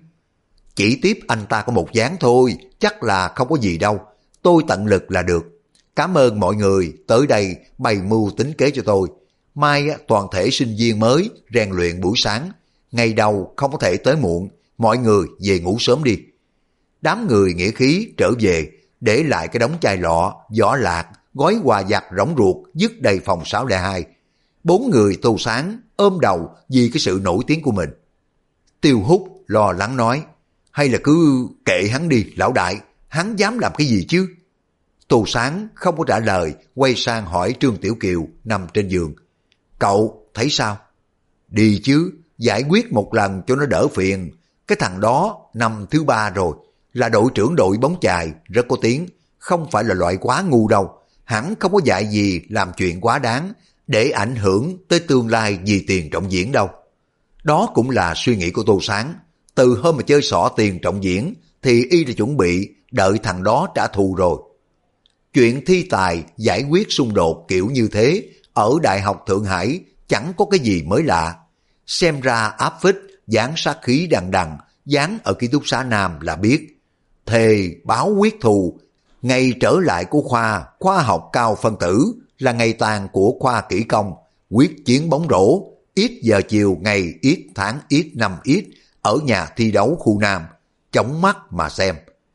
Chỉ tiếp anh ta có một dáng thôi, chắc là không có gì đâu, tôi tận lực là được. Cảm ơn mọi người tới đây bày mưu tính kế cho tôi. Mai toàn thể sinh viên mới rèn luyện buổi sáng, ngày đầu không có thể tới muộn, mọi người về ngủ sớm đi. Đám người nghĩa khí trở về, để lại cái đống chai lọ, vỏ lạc, gói quà vặt rỗng ruột dứt đầy phòng 602. 4 người Tô Sáng ôm đầu vì cái sự nổi tiếng của mình. Tiêu Hút lo lắng nói, hay là cứ kệ hắn đi lão đại, hắn dám làm cái gì chứ? Tô Sáng không có trả lời, quay sang hỏi Trương Tiểu Kiều nằm trên giường. Cậu thấy sao? Đi chứ, giải quyết một lần cho nó đỡ phiền. Cái thằng đó năm thứ 3 rồi, là đội trưởng đội bóng chài, rất có tiếng, không phải là loại quá ngu đâu. Hẳn không có dạy gì làm chuyện quá đáng để ảnh hưởng tới tương lai vì tiền trọng diễn đâu. Đó cũng là suy nghĩ của Tô Sáng. Từ hôm mà chơi xỏ tiền trọng diễn thì y đã chuẩn bị đợi thằng đó trả thù rồi. Chuyện thi tài giải quyết xung đột kiểu như thế ở Đại học Thượng Hải chẳng có cái gì mới lạ. Xem ra áp phích, dán sát khí đằng đằng, dán ở ký túc xá Nam là biết. Thề báo quyết thù, ngày trở lại của khoa học cao phân tử là ngày tàn của khoa kỹ công, quyết chiến bóng rổ, ít giờ chiều ngày ít tháng ít năm ít, ở nhà thi đấu khu Nam, chóng mắt mà xem.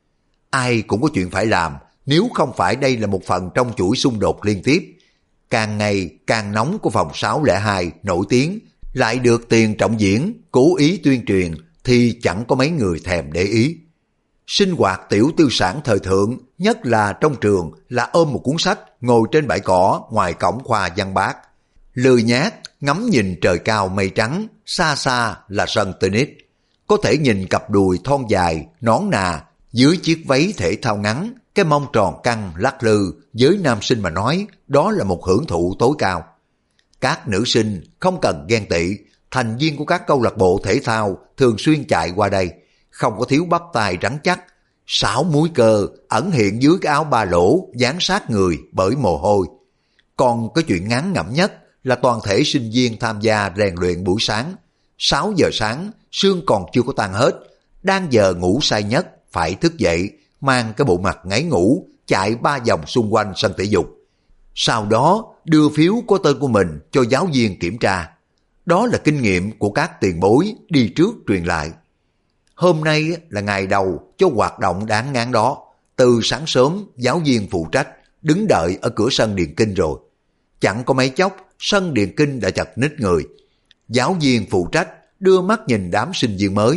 Ai cũng có chuyện phải làm, nếu không phải đây là một phần trong chuỗi xung đột liên tiếp. Càng ngày càng nóng của phòng 602 nổi tiếng, lại được tiền trọng diễn, cố ý tuyên truyền thì chẳng có mấy người thèm để ý. Sinh hoạt tiểu tư sản thời thượng, nhất là trong trường, là ôm một cuốn sách ngồi trên bãi cỏ ngoài cổng khoa Văn Bác. Lười nhác ngắm nhìn trời cao mây trắng, xa xa là sân tennis. Có thể nhìn cặp đùi thon dài, nõn nà, dưới chiếc váy thể thao ngắn, cái mông tròn căng lắc lư, với nam sinh mà nói, đó là một hưởng thụ tối cao. Các nữ sinh không cần ghen tị, thành viên của các câu lạc bộ thể thao thường xuyên chạy qua đây, không có thiếu bắp tay rắn chắc, 6 múi cơ ẩn hiện dưới cái áo ba lỗ dán sát người bởi mồ hôi. Còn cái chuyện ngán ngẩm nhất là toàn thể sinh viên tham gia rèn luyện buổi sáng. 6 giờ sáng, sương còn chưa có tan hết, đang giờ ngủ say nhất, phải thức dậy, mang cái bộ mặt ngáy ngủ, chạy 3 vòng xung quanh sân thể dục. Sau đó đưa phiếu có tên của mình cho giáo viên kiểm tra. Đó là kinh nghiệm của các tiền bối đi trước truyền lại. Hôm nay là ngày đầu cho hoạt động đáng ngán đó. Từ sáng sớm, giáo viên phụ trách đứng đợi ở cửa sân Điền Kinh rồi. Chẳng có mấy chốc, sân Điền Kinh đã chật ních người. Giáo viên phụ trách đưa mắt nhìn đám sinh viên mới.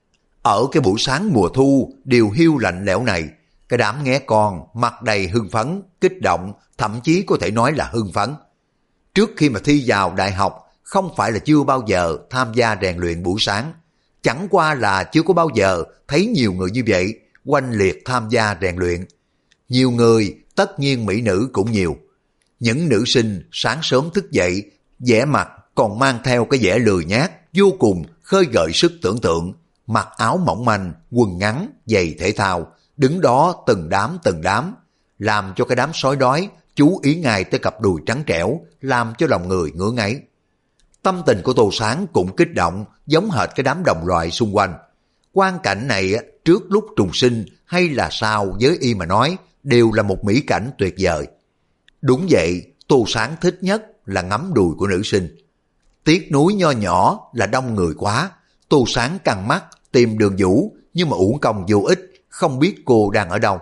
Ở cái buổi sáng mùa thu điều hiu lạnh lẽo này, cái đám nghé con mặt đầy hưng phấn, kích động, thậm chí có thể nói là hưng phấn. Trước khi mà thi vào đại học, không phải là chưa bao giờ tham gia rèn luyện buổi sáng. Chẳng qua là chưa có bao giờ thấy nhiều người như vậy oanh liệt tham gia rèn luyện. Nhiều người, tất nhiên mỹ nữ cũng nhiều. Những nữ sinh sáng sớm thức dậy, vẻ mặt còn mang theo cái vẻ lười nhác, vô cùng khơi gợi sức tưởng tượng. Mặc áo mỏng manh, quần ngắn, giày thể thao, đứng đó từng đám, làm cho cái đám sói đói chú ý ngay tới cặp đùi trắng trẻo, làm cho lòng người ngứa ngáy. Tâm tình của Tô Sáng cũng kích động, giống hệt cái đám đồng loại xung quanh. Quang cảnh này trước lúc trùng sinh hay là sao với y mà nói, đều là một mỹ cảnh tuyệt vời. Đúng vậy, Tô Sáng thích nhất là ngắm đùi của nữ sinh. Tiếc núi nho nhỏ là đông người quá, Tô Sáng căng mắt tìm Đường Vũ, nhưng mà uổng công vô ích, không biết cô đang ở đâu.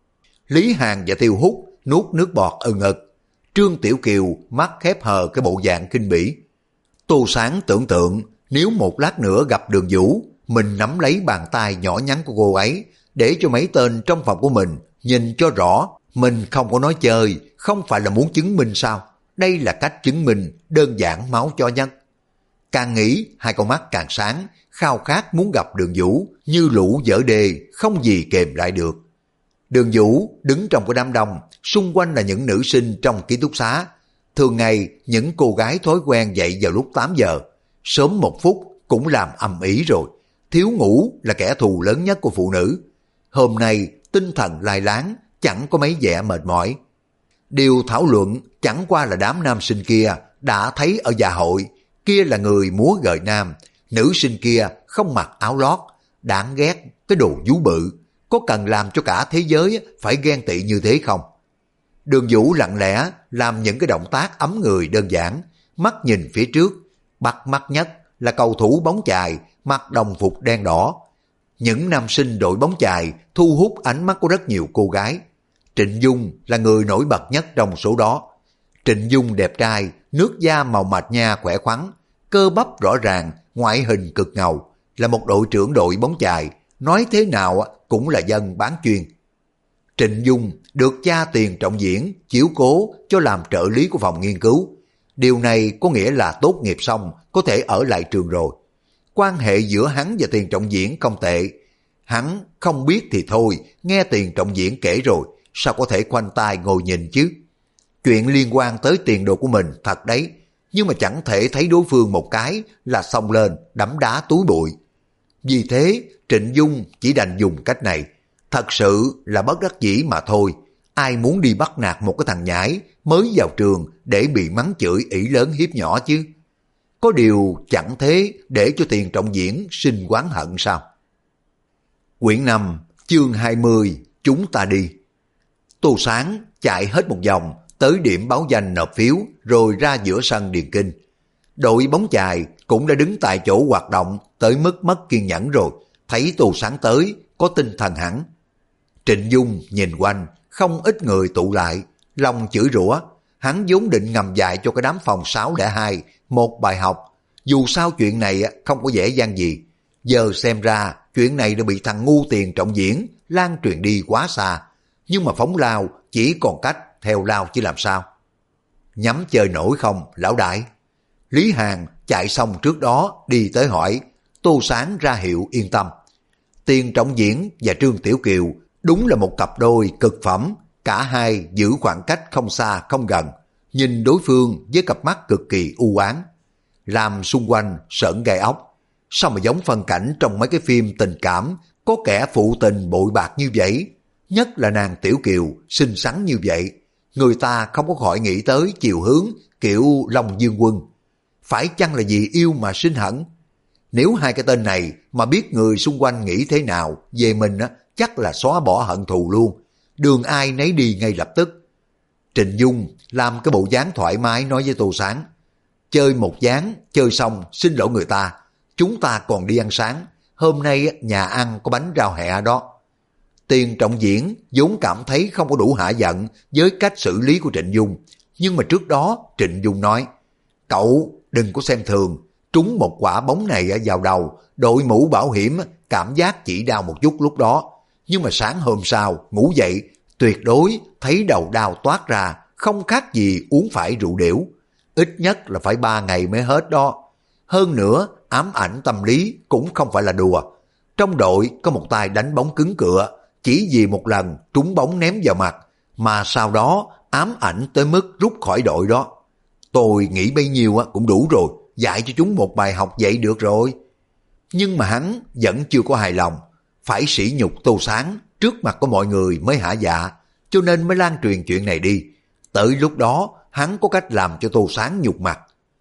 Lý Hàn và Tiêu Hút nuốt nước bọt ừng ực. Trương Tiểu Kiều mắt khép hờ cái bộ dạng kinh bỉ. Tô Sáng tưởng tượng nếu một lát nữa gặp Đường Vũ, mình nắm lấy bàn tay nhỏ nhắn của cô ấy, để cho mấy tên trong phòng của mình nhìn cho rõ mình không có nói chơi, không phải là muốn chứng minh sao. Đây là cách chứng minh đơn giản máu cho nhất. Càng nghĩ, hai con mắt càng sáng, khao khát muốn gặp Đường Vũ, như lũ dở đê, không gì kềm lại được. Đường Vũ đứng trong cái đám đông, xung quanh là những nữ sinh trong ký túc xá. Thường ngày, những cô gái thói quen dậy vào lúc 8 giờ, sớm 1 phút cũng làm ầm ĩ rồi. Thiếu ngủ là kẻ thù lớn nhất của phụ nữ. Hôm nay, tinh thần lai láng, chẳng có mấy vẻ mệt mỏi. Điều thảo luận chẳng qua là đám nam sinh kia đã thấy ở dạ hội, kia là người múa gợi nam, nữ sinh kia không mặc áo lót, đáng ghét cái đồ vú bự, có cần làm cho cả thế giới phải ghen tị như thế không? Đường Vũ lặng lẽ làm những cái động tác ấm người đơn giản, mắt nhìn phía trước, bắt mắt nhất là cầu thủ bóng chày mặc đồng phục đen đỏ, Những nam sinh đội bóng chày thu hút ánh mắt của rất nhiều cô gái. Trịnh Dung là người nổi bật nhất trong số đó. Trịnh Dung đẹp trai, nước da màu mạch nha khỏe khoắn, cơ bắp rõ ràng, ngoại hình cực ngầu, là một đội trưởng đội bóng chày, nói thế nào cũng là dân bán chuyên. Trịnh Dung được cha Tiền Trọng Diễn chiếu cố cho làm trợ lý của phòng nghiên cứu. Điều này có nghĩa là tốt nghiệp xong có thể ở lại trường rồi. Quan hệ giữa hắn và Tiền Trọng Diễn không tệ. Hắn không biết thì thôi, nghe Tiền Trọng Diễn kể rồi, sao có thể khoanh tay ngồi nhìn chứ. Chuyện liên quan tới tiền đồ của mình thật đấy, nhưng mà chẳng thể thấy đối phương một cái là xông lên đấm đá túi bụi. Vì thế Trịnh Dung chỉ đành dùng cách này, thật sự là bất đắc dĩ mà thôi. Ai muốn đi bắt nạt một cái thằng nhãi mới vào trường để bị mắng chửi ỷ lớn hiếp nhỏ chứ. Có điều chẳng thế để cho Tiền Trọng Diễn sinh oán hận sao? Quyển 5 chương 20 chúng ta đi. Tô Sáng chạy hết một vòng tới điểm báo danh nộp phiếu rồi ra giữa sân điền kinh. Đội bóng chày cũng đã đứng tại chỗ hoạt động tới mức mất kiên nhẫn rồi, thấy Tô Sáng tới có tinh thần hẳn. Trịnh Dung nhìn quanh, không ít người tụ lại, lòng chửi rủa. Hắn vốn định ngầm dạy cho cái đám phòng 602 một bài học, dù sao chuyện này không có dễ dàng gì. Giờ xem ra chuyện này đã bị thằng ngu Tiền Trọng Diễn lan truyền đi quá xa, nhưng mà phóng lao chỉ còn cách theo lao chứ làm sao. Nhắm chơi nổi không lão đại? Lý Hàn chạy xong trước đó đi tới hỏi. Tô Sáng ra hiệu yên tâm. Tiền Trọng Diễn và Trương Tiểu Kiều đúng là một cặp đôi cực phẩm, cả hai giữ khoảng cách không xa không gần, nhìn đối phương với cặp mắt cực kỳ u ám, làm xung quanh sởn gai ốc. Sao mà giống phân cảnh trong mấy cái phim tình cảm có kẻ phụ tình bội bạc như vậy, nhất là nàng Tiểu Kiều xinh xắn như vậy, người ta không có khỏi nghĩ tới chiều hướng kiểu Long Dương Quân. Phải chăng là vì yêu mà sinh hận? Nếu hai cái tên này mà biết người xung quanh nghĩ thế nào về mình chắc là xóa bỏ hận thù luôn, đường ai nấy đi ngay lập tức. Trịnh Dung làm cái bộ dáng thoải mái nói với Tô Sáng. Chơi một ván, chơi xong xin lỗi người ta, chúng ta còn đi ăn sáng, hôm nay nhà ăn có bánh rau hẹ đó. Tiền Trọng Diễn vốn cảm thấy không có đủ hả giận với cách xử lý của Trịnh Dung, nhưng mà trước đó Trịnh Dung nói, cậu đừng có xem thường, trúng một quả bóng này vào đầu, đội mũ bảo hiểm cảm giác chỉ đau một chút lúc đó, nhưng mà sáng hôm sau ngủ dậy tuyệt đối thấy đầu đau toát ra, không khác gì uống phải rượu đểu, ít nhất là phải 3 ngày mới hết đó. Hơn nữa ám ảnh tâm lý cũng không phải là đùa. Trong đội có một tay đánh bóng cứng cựa, chỉ vì một lần trúng bóng ném vào mặt mà sau đó ám ảnh tới mức rút khỏi đội đó. Tôi nghĩ bấy nhiêu cũng đủ rồi, dạy cho chúng một bài học vậy được rồi. Nhưng mà hắn vẫn chưa có hài lòng, phải sỉ nhục Tô Sáng trước mặt của mọi người mới hả dạ, cho nên mới lan truyền chuyện này đi. Tới lúc đó hắn có cách làm cho Tô Sáng nhục mặt.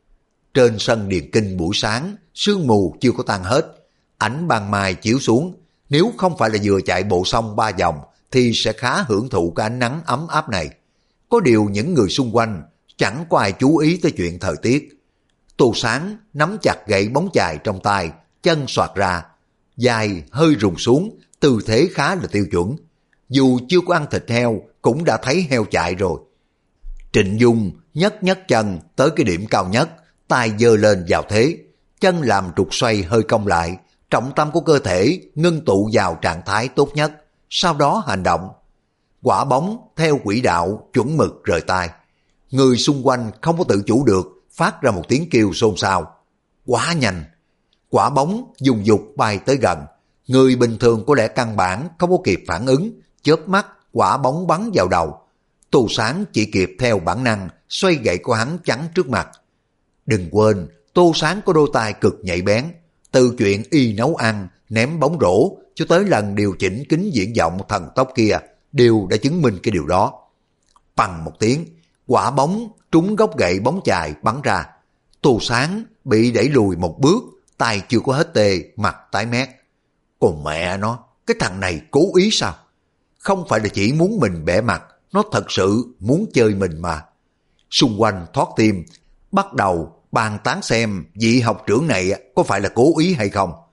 Trên sân điền kinh buổi sáng, sương mù chưa có tan hết, ánh ban mai chiếu xuống, nếu không phải là vừa chạy bộ xong 3 vòng thì sẽ khá hưởng thụ cái ánh nắng ấm áp này. Có điều những người xung quanh chẳng có ai chú ý tới chuyện thời tiết. Tô Sáng nắm chặt gậy bóng chày trong tay, chân xoạc ra, dài hơi rùng xuống, tư thế khá là tiêu chuẩn. Dù chưa có ăn thịt heo cũng đã thấy heo chạy rồi. Trịnh Dung nhấc chân tới cái điểm cao nhất, tay giơ lên vào thế, chân làm trục xoay hơi cong lại, trọng tâm của cơ thể ngưng tụ vào trạng thái tốt nhất, sau đó hành động. Quả bóng theo quỹ đạo chuẩn mực rời tay. Người xung quanh không có tự chủ được, phát ra một tiếng kêu xôn xao. Quá nhanh! Quả bóng dùng dục bay tới gần. Người bình thường có lẽ căn bản không có kịp phản ứng, chớp mắt quả bóng bắn vào đầu. Tô Sáng chỉ kịp theo bản năng xoay gậy của hắn chắn trước mặt. Đừng quên, Tô Sáng có đôi tay cực nhạy bén, từ chuyện y nấu ăn, ném bóng rổ cho tới lần điều chỉnh kính viễn vọng thần tốc kia đều đã chứng minh cái điều đó. Bằng một tiếng, quả bóng trúng gốc gậy bóng chày bắn ra. Tô Sáng bị đẩy lùi một bước, tay chưa có hết tê, mặt tái mét. Còn mẹ nó, cái thằng này cố ý sao? Không phải là chỉ muốn mình bẻ mặt, nó thật sự muốn chơi mình mà. Xung quanh thoát tim, bắt đầu bàn tán xem vị học trưởng này có phải là cố ý hay không.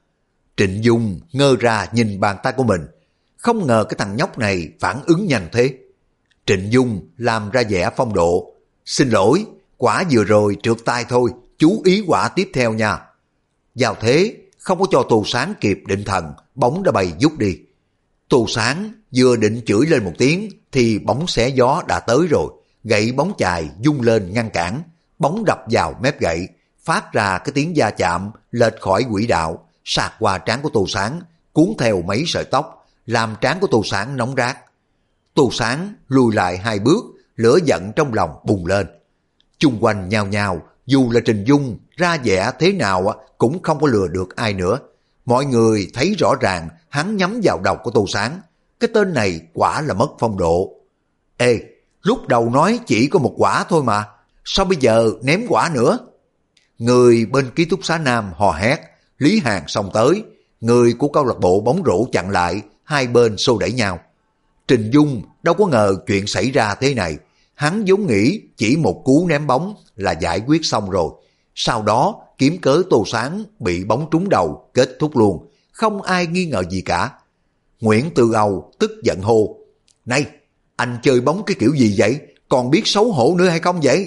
Trịnh Dung ngơ ra nhìn bàn tay của mình, không ngờ cái thằng nhóc này phản ứng nhanh thế. Trịnh Dung làm ra vẻ phong độ. Xin lỗi, quả vừa rồi trượt tay thôi, chú ý quả tiếp theo nha. Vào thế, không có cho Tô Sáng kịp định thần, bóng đã bay vút đi. Tô Sáng vừa định chửi lên một tiếng thì bóng xé gió đã tới rồi. Gậy bóng chài vung lên ngăn cản, bóng đập vào mép gậy, phát ra cái tiếng va chạm lệch khỏi quỹ đạo, sạt qua trán của Tô Sáng, cuốn theo mấy sợi tóc, làm trán của Tô Sáng nóng rát. Tô Sáng lùi lại 2 bước, lửa giận trong lòng bùng lên. Chung quanh nhao nhao, dù là Trịnh Dung ra vẻ thế nào cũng không có lừa được ai nữa. Mọi người thấy rõ ràng hắn nhắm vào đầu của Tô Sáng. Cái tên này quả là mất phong độ. Ê, lúc đầu nói chỉ có một quả thôi mà, sao bây giờ ném quả nữa? Người bên ký túc xá Nam hò hét. Lý Hàn xông tới, người của câu lạc bộ bóng rổ chặn lại, hai bên xô đẩy nhau. Trịnh Dung đâu có ngờ chuyện xảy ra thế này, hắn vốn nghĩ chỉ một cú ném bóng là giải quyết xong rồi. Sau đó kiếm cớ Tô Sáng bị bóng trúng đầu, kết thúc luôn, không ai nghi ngờ gì cả. Nguyễn Tư Âu tức giận hô, này, anh chơi bóng cái kiểu gì vậy, còn biết xấu hổ nữa hay không vậy?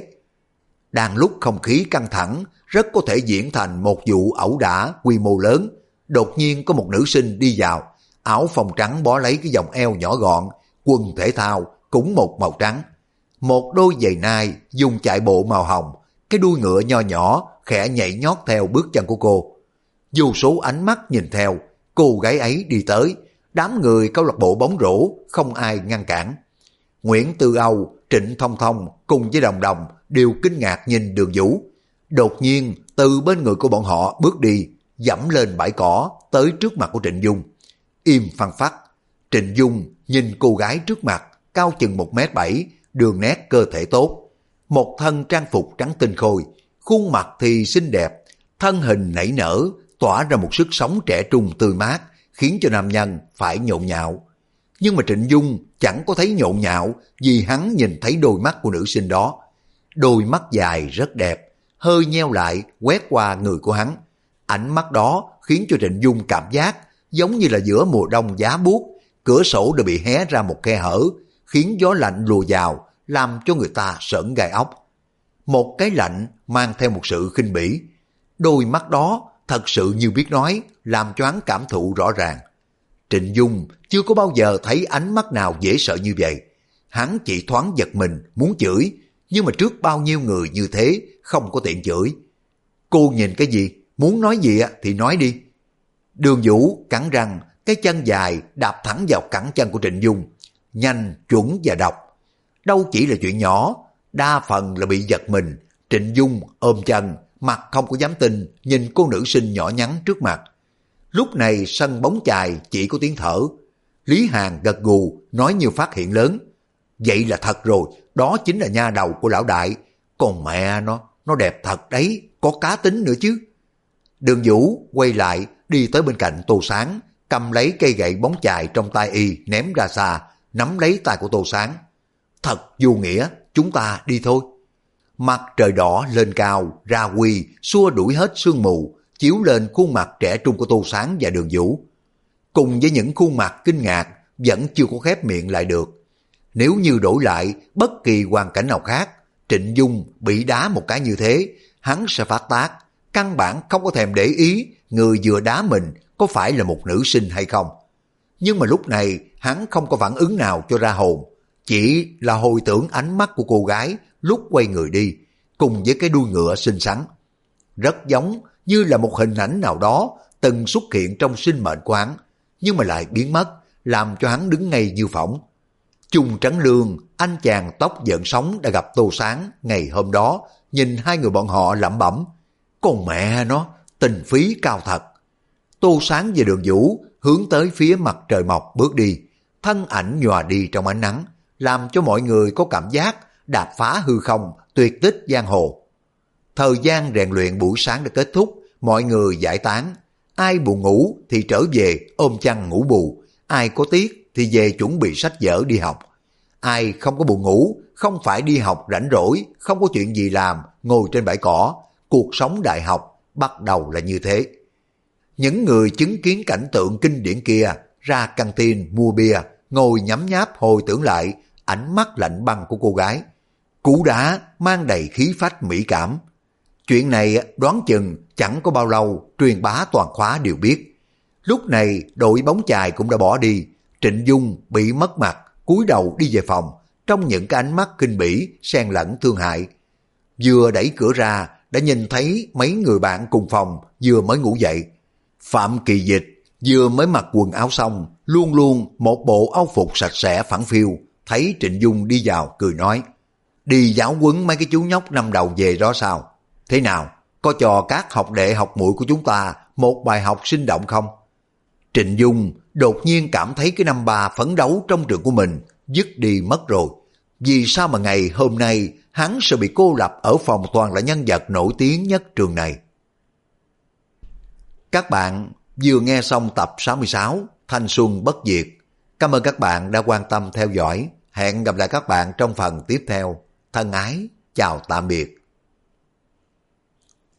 Đang lúc không khí căng thẳng, rất có thể diễn thành một vụ ẩu đả quy mô lớn. Đột nhiên có một nữ sinh đi vào, áo phông trắng bó lấy cái vòng eo nhỏ gọn, quần thể thao cũng một màu trắng. Một đôi giày nai dùng chạy bộ màu hồng, cái đuôi ngựa nho nhỏ khẽ nhảy nhót theo bước chân của cô. Vô số ánh mắt nhìn theo, cô gái ấy đi tới, đám người câu lạc bộ bóng rổ không ai ngăn cản. Nguyễn Tư Âu, Trịnh Thông Thông cùng với Đồng Đồng đều kinh ngạc nhìn Đường Vũ. Đột nhiên từ bên người của bọn họ bước đi, dẫm lên bãi cỏ tới trước mặt của Trịnh Dung. Im phăng phắc. Trịnh Dung nhìn cô gái trước mặt, cao chừng 1m7, đường nét cơ thể tốt, một thân trang phục trắng tinh khôi, khuôn mặt thì xinh đẹp, thân hình nảy nở, tỏa ra một sức sống trẻ trung tươi mát, khiến cho nam nhân phải nhộn nhạo. Nhưng mà Trịnh Dung chẳng có thấy nhộn nhạo vì hắn nhìn thấy đôi mắt của nữ sinh đó. Đôi mắt dài rất đẹp, hơi nheo lại quét qua người của hắn. Ánh mắt đó khiến cho Trịnh Dung cảm giác giống như là giữa mùa đông giá buốt, cửa sổ đã bị hé ra một khe hở, khiến gió lạnh lùa vào, làm cho người ta sởn gai ốc. Một cái lạnh mang theo một sự khinh bỉ. Đôi mắt đó thật sự như biết nói, làm cho hắn cảm thụ rõ ràng. Trịnh Dung chưa có bao giờ thấy ánh mắt nào dễ sợ như vậy. Hắn chỉ thoáng giật mình, muốn chửi, nhưng mà trước bao nhiêu người như thế, không có tiện chửi. Cô nhìn cái gì? Muốn nói gì thì nói đi. Đường Vũ cắn răng, cái chân dài đạp thẳng vào cẳng chân của Trịnh Dung. Nhanh, chuẩn và độc. Đâu chỉ là chuyện nhỏ, đa phần là bị giật mình. Trịnh Dung ôm chân, mặt không có dám tin, nhìn cô nữ sinh nhỏ nhắn trước mặt. Lúc này sân bóng chài chỉ có tiếng thở. Lý Hàn gật gù, nói như phát hiện lớn. Vậy là thật rồi, đó chính là nha đầu của lão đại. Còn mẹ nó đẹp thật đấy, có cá tính nữa chứ. Đường Vũ quay lại, đi tới bên cạnh Tô Sáng, cầm lấy cây gậy bóng chài trong tay y ném ra xa, nắm lấy tay của Tô Sáng. Thật vô nghĩa, chúng ta đi thôi. Mặt trời đỏ lên cao, ra quy, xua đuổi hết sương mù, chiếu lên khuôn mặt trẻ trung của Tô Sáng và Đường Vũ. Cùng với những khuôn mặt kinh ngạc, vẫn chưa có khép miệng lại được. Nếu như đổi lại bất kỳ hoàn cảnh nào khác, Trịnh Dung bị đá một cái như thế, hắn sẽ phát tác, căn bản không có thèm để ý người vừa đá mình có phải là một nữ sinh hay không. Nhưng mà lúc này hắn không có phản ứng nào cho ra hồn, chỉ là hồi tưởng ánh mắt của cô gái lúc quay người đi, cùng với cái đuôi ngựa xinh xắn. Rất giống như là một hình ảnh nào đó từng xuất hiện trong sinh mệnh của hắn, nhưng mà lại biến mất, làm cho hắn đứng ngay như phỏng. Chung Trấn Lương, anh chàng tóc giận sóng đã gặp Tô Sáng ngày hôm đó, nhìn hai người bọn họ lẩm bẩm, con mẹ nó, tình phí cao thật. Tô Sáng và Đường Vũ hướng tới phía mặt trời mọc bước đi, thân ảnh nhòa đi trong ánh nắng, làm cho mọi người có cảm giác đạp phá hư không, tuyệt tích giang hồ. Thời gian rèn luyện buổi sáng đã kết thúc, mọi người giải tán. Ai buồn ngủ thì trở về ôm chăn ngủ bù, ai có tiếc thì về chuẩn bị sách vở đi học. Ai không có buồn ngủ, không phải đi học rảnh rỗi, không có chuyện gì làm, ngồi trên bãi cỏ. Cuộc sống đại học bắt đầu là như thế. Những người chứng kiến cảnh tượng kinh điển kia ra căng tin mua bia, ngồi nhấm nháp hồi tưởng lại ánh mắt lạnh băng của cô gái. Cú đá mang đầy khí phách mỹ cảm. Chuyện này đoán chừng chẳng có bao lâu truyền bá toàn khóa đều biết. Lúc này đội bóng chài cũng đã bỏ đi. Trịnh Dung bị mất mặt, cúi đầu đi về phòng, trong những cái ánh mắt kinh bỉ, xen lẫn thương hại. Vừa đẩy cửa ra, đã nhìn thấy mấy người bạn cùng phòng vừa mới ngủ dậy. Phạm Kỳ Dịch vừa mới mặc quần áo xong, luôn luôn một bộ áo phục sạch sẽ phẳng phiu, thấy Trịnh Dung đi vào cười nói, đi giáo huấn mấy cái chú nhóc năm đầu về đó sao? Thế nào, có cho các học đệ học muội của chúng ta một bài học sinh động không? Trịnh Dung đột nhiên cảm thấy cái năm ba phấn đấu trong trường của mình dứt đi mất rồi. Vì sao mà ngày hôm nay hắn sẽ bị cô lập ở phòng toàn là nhân vật nổi tiếng nhất trường này? Các bạn vừa nghe xong tập 66 Thanh Xuân Bất Diệt. Cảm ơn các bạn đã quan tâm theo dõi. Hẹn gặp lại các bạn trong phần tiếp theo. Thân ái, chào tạm biệt.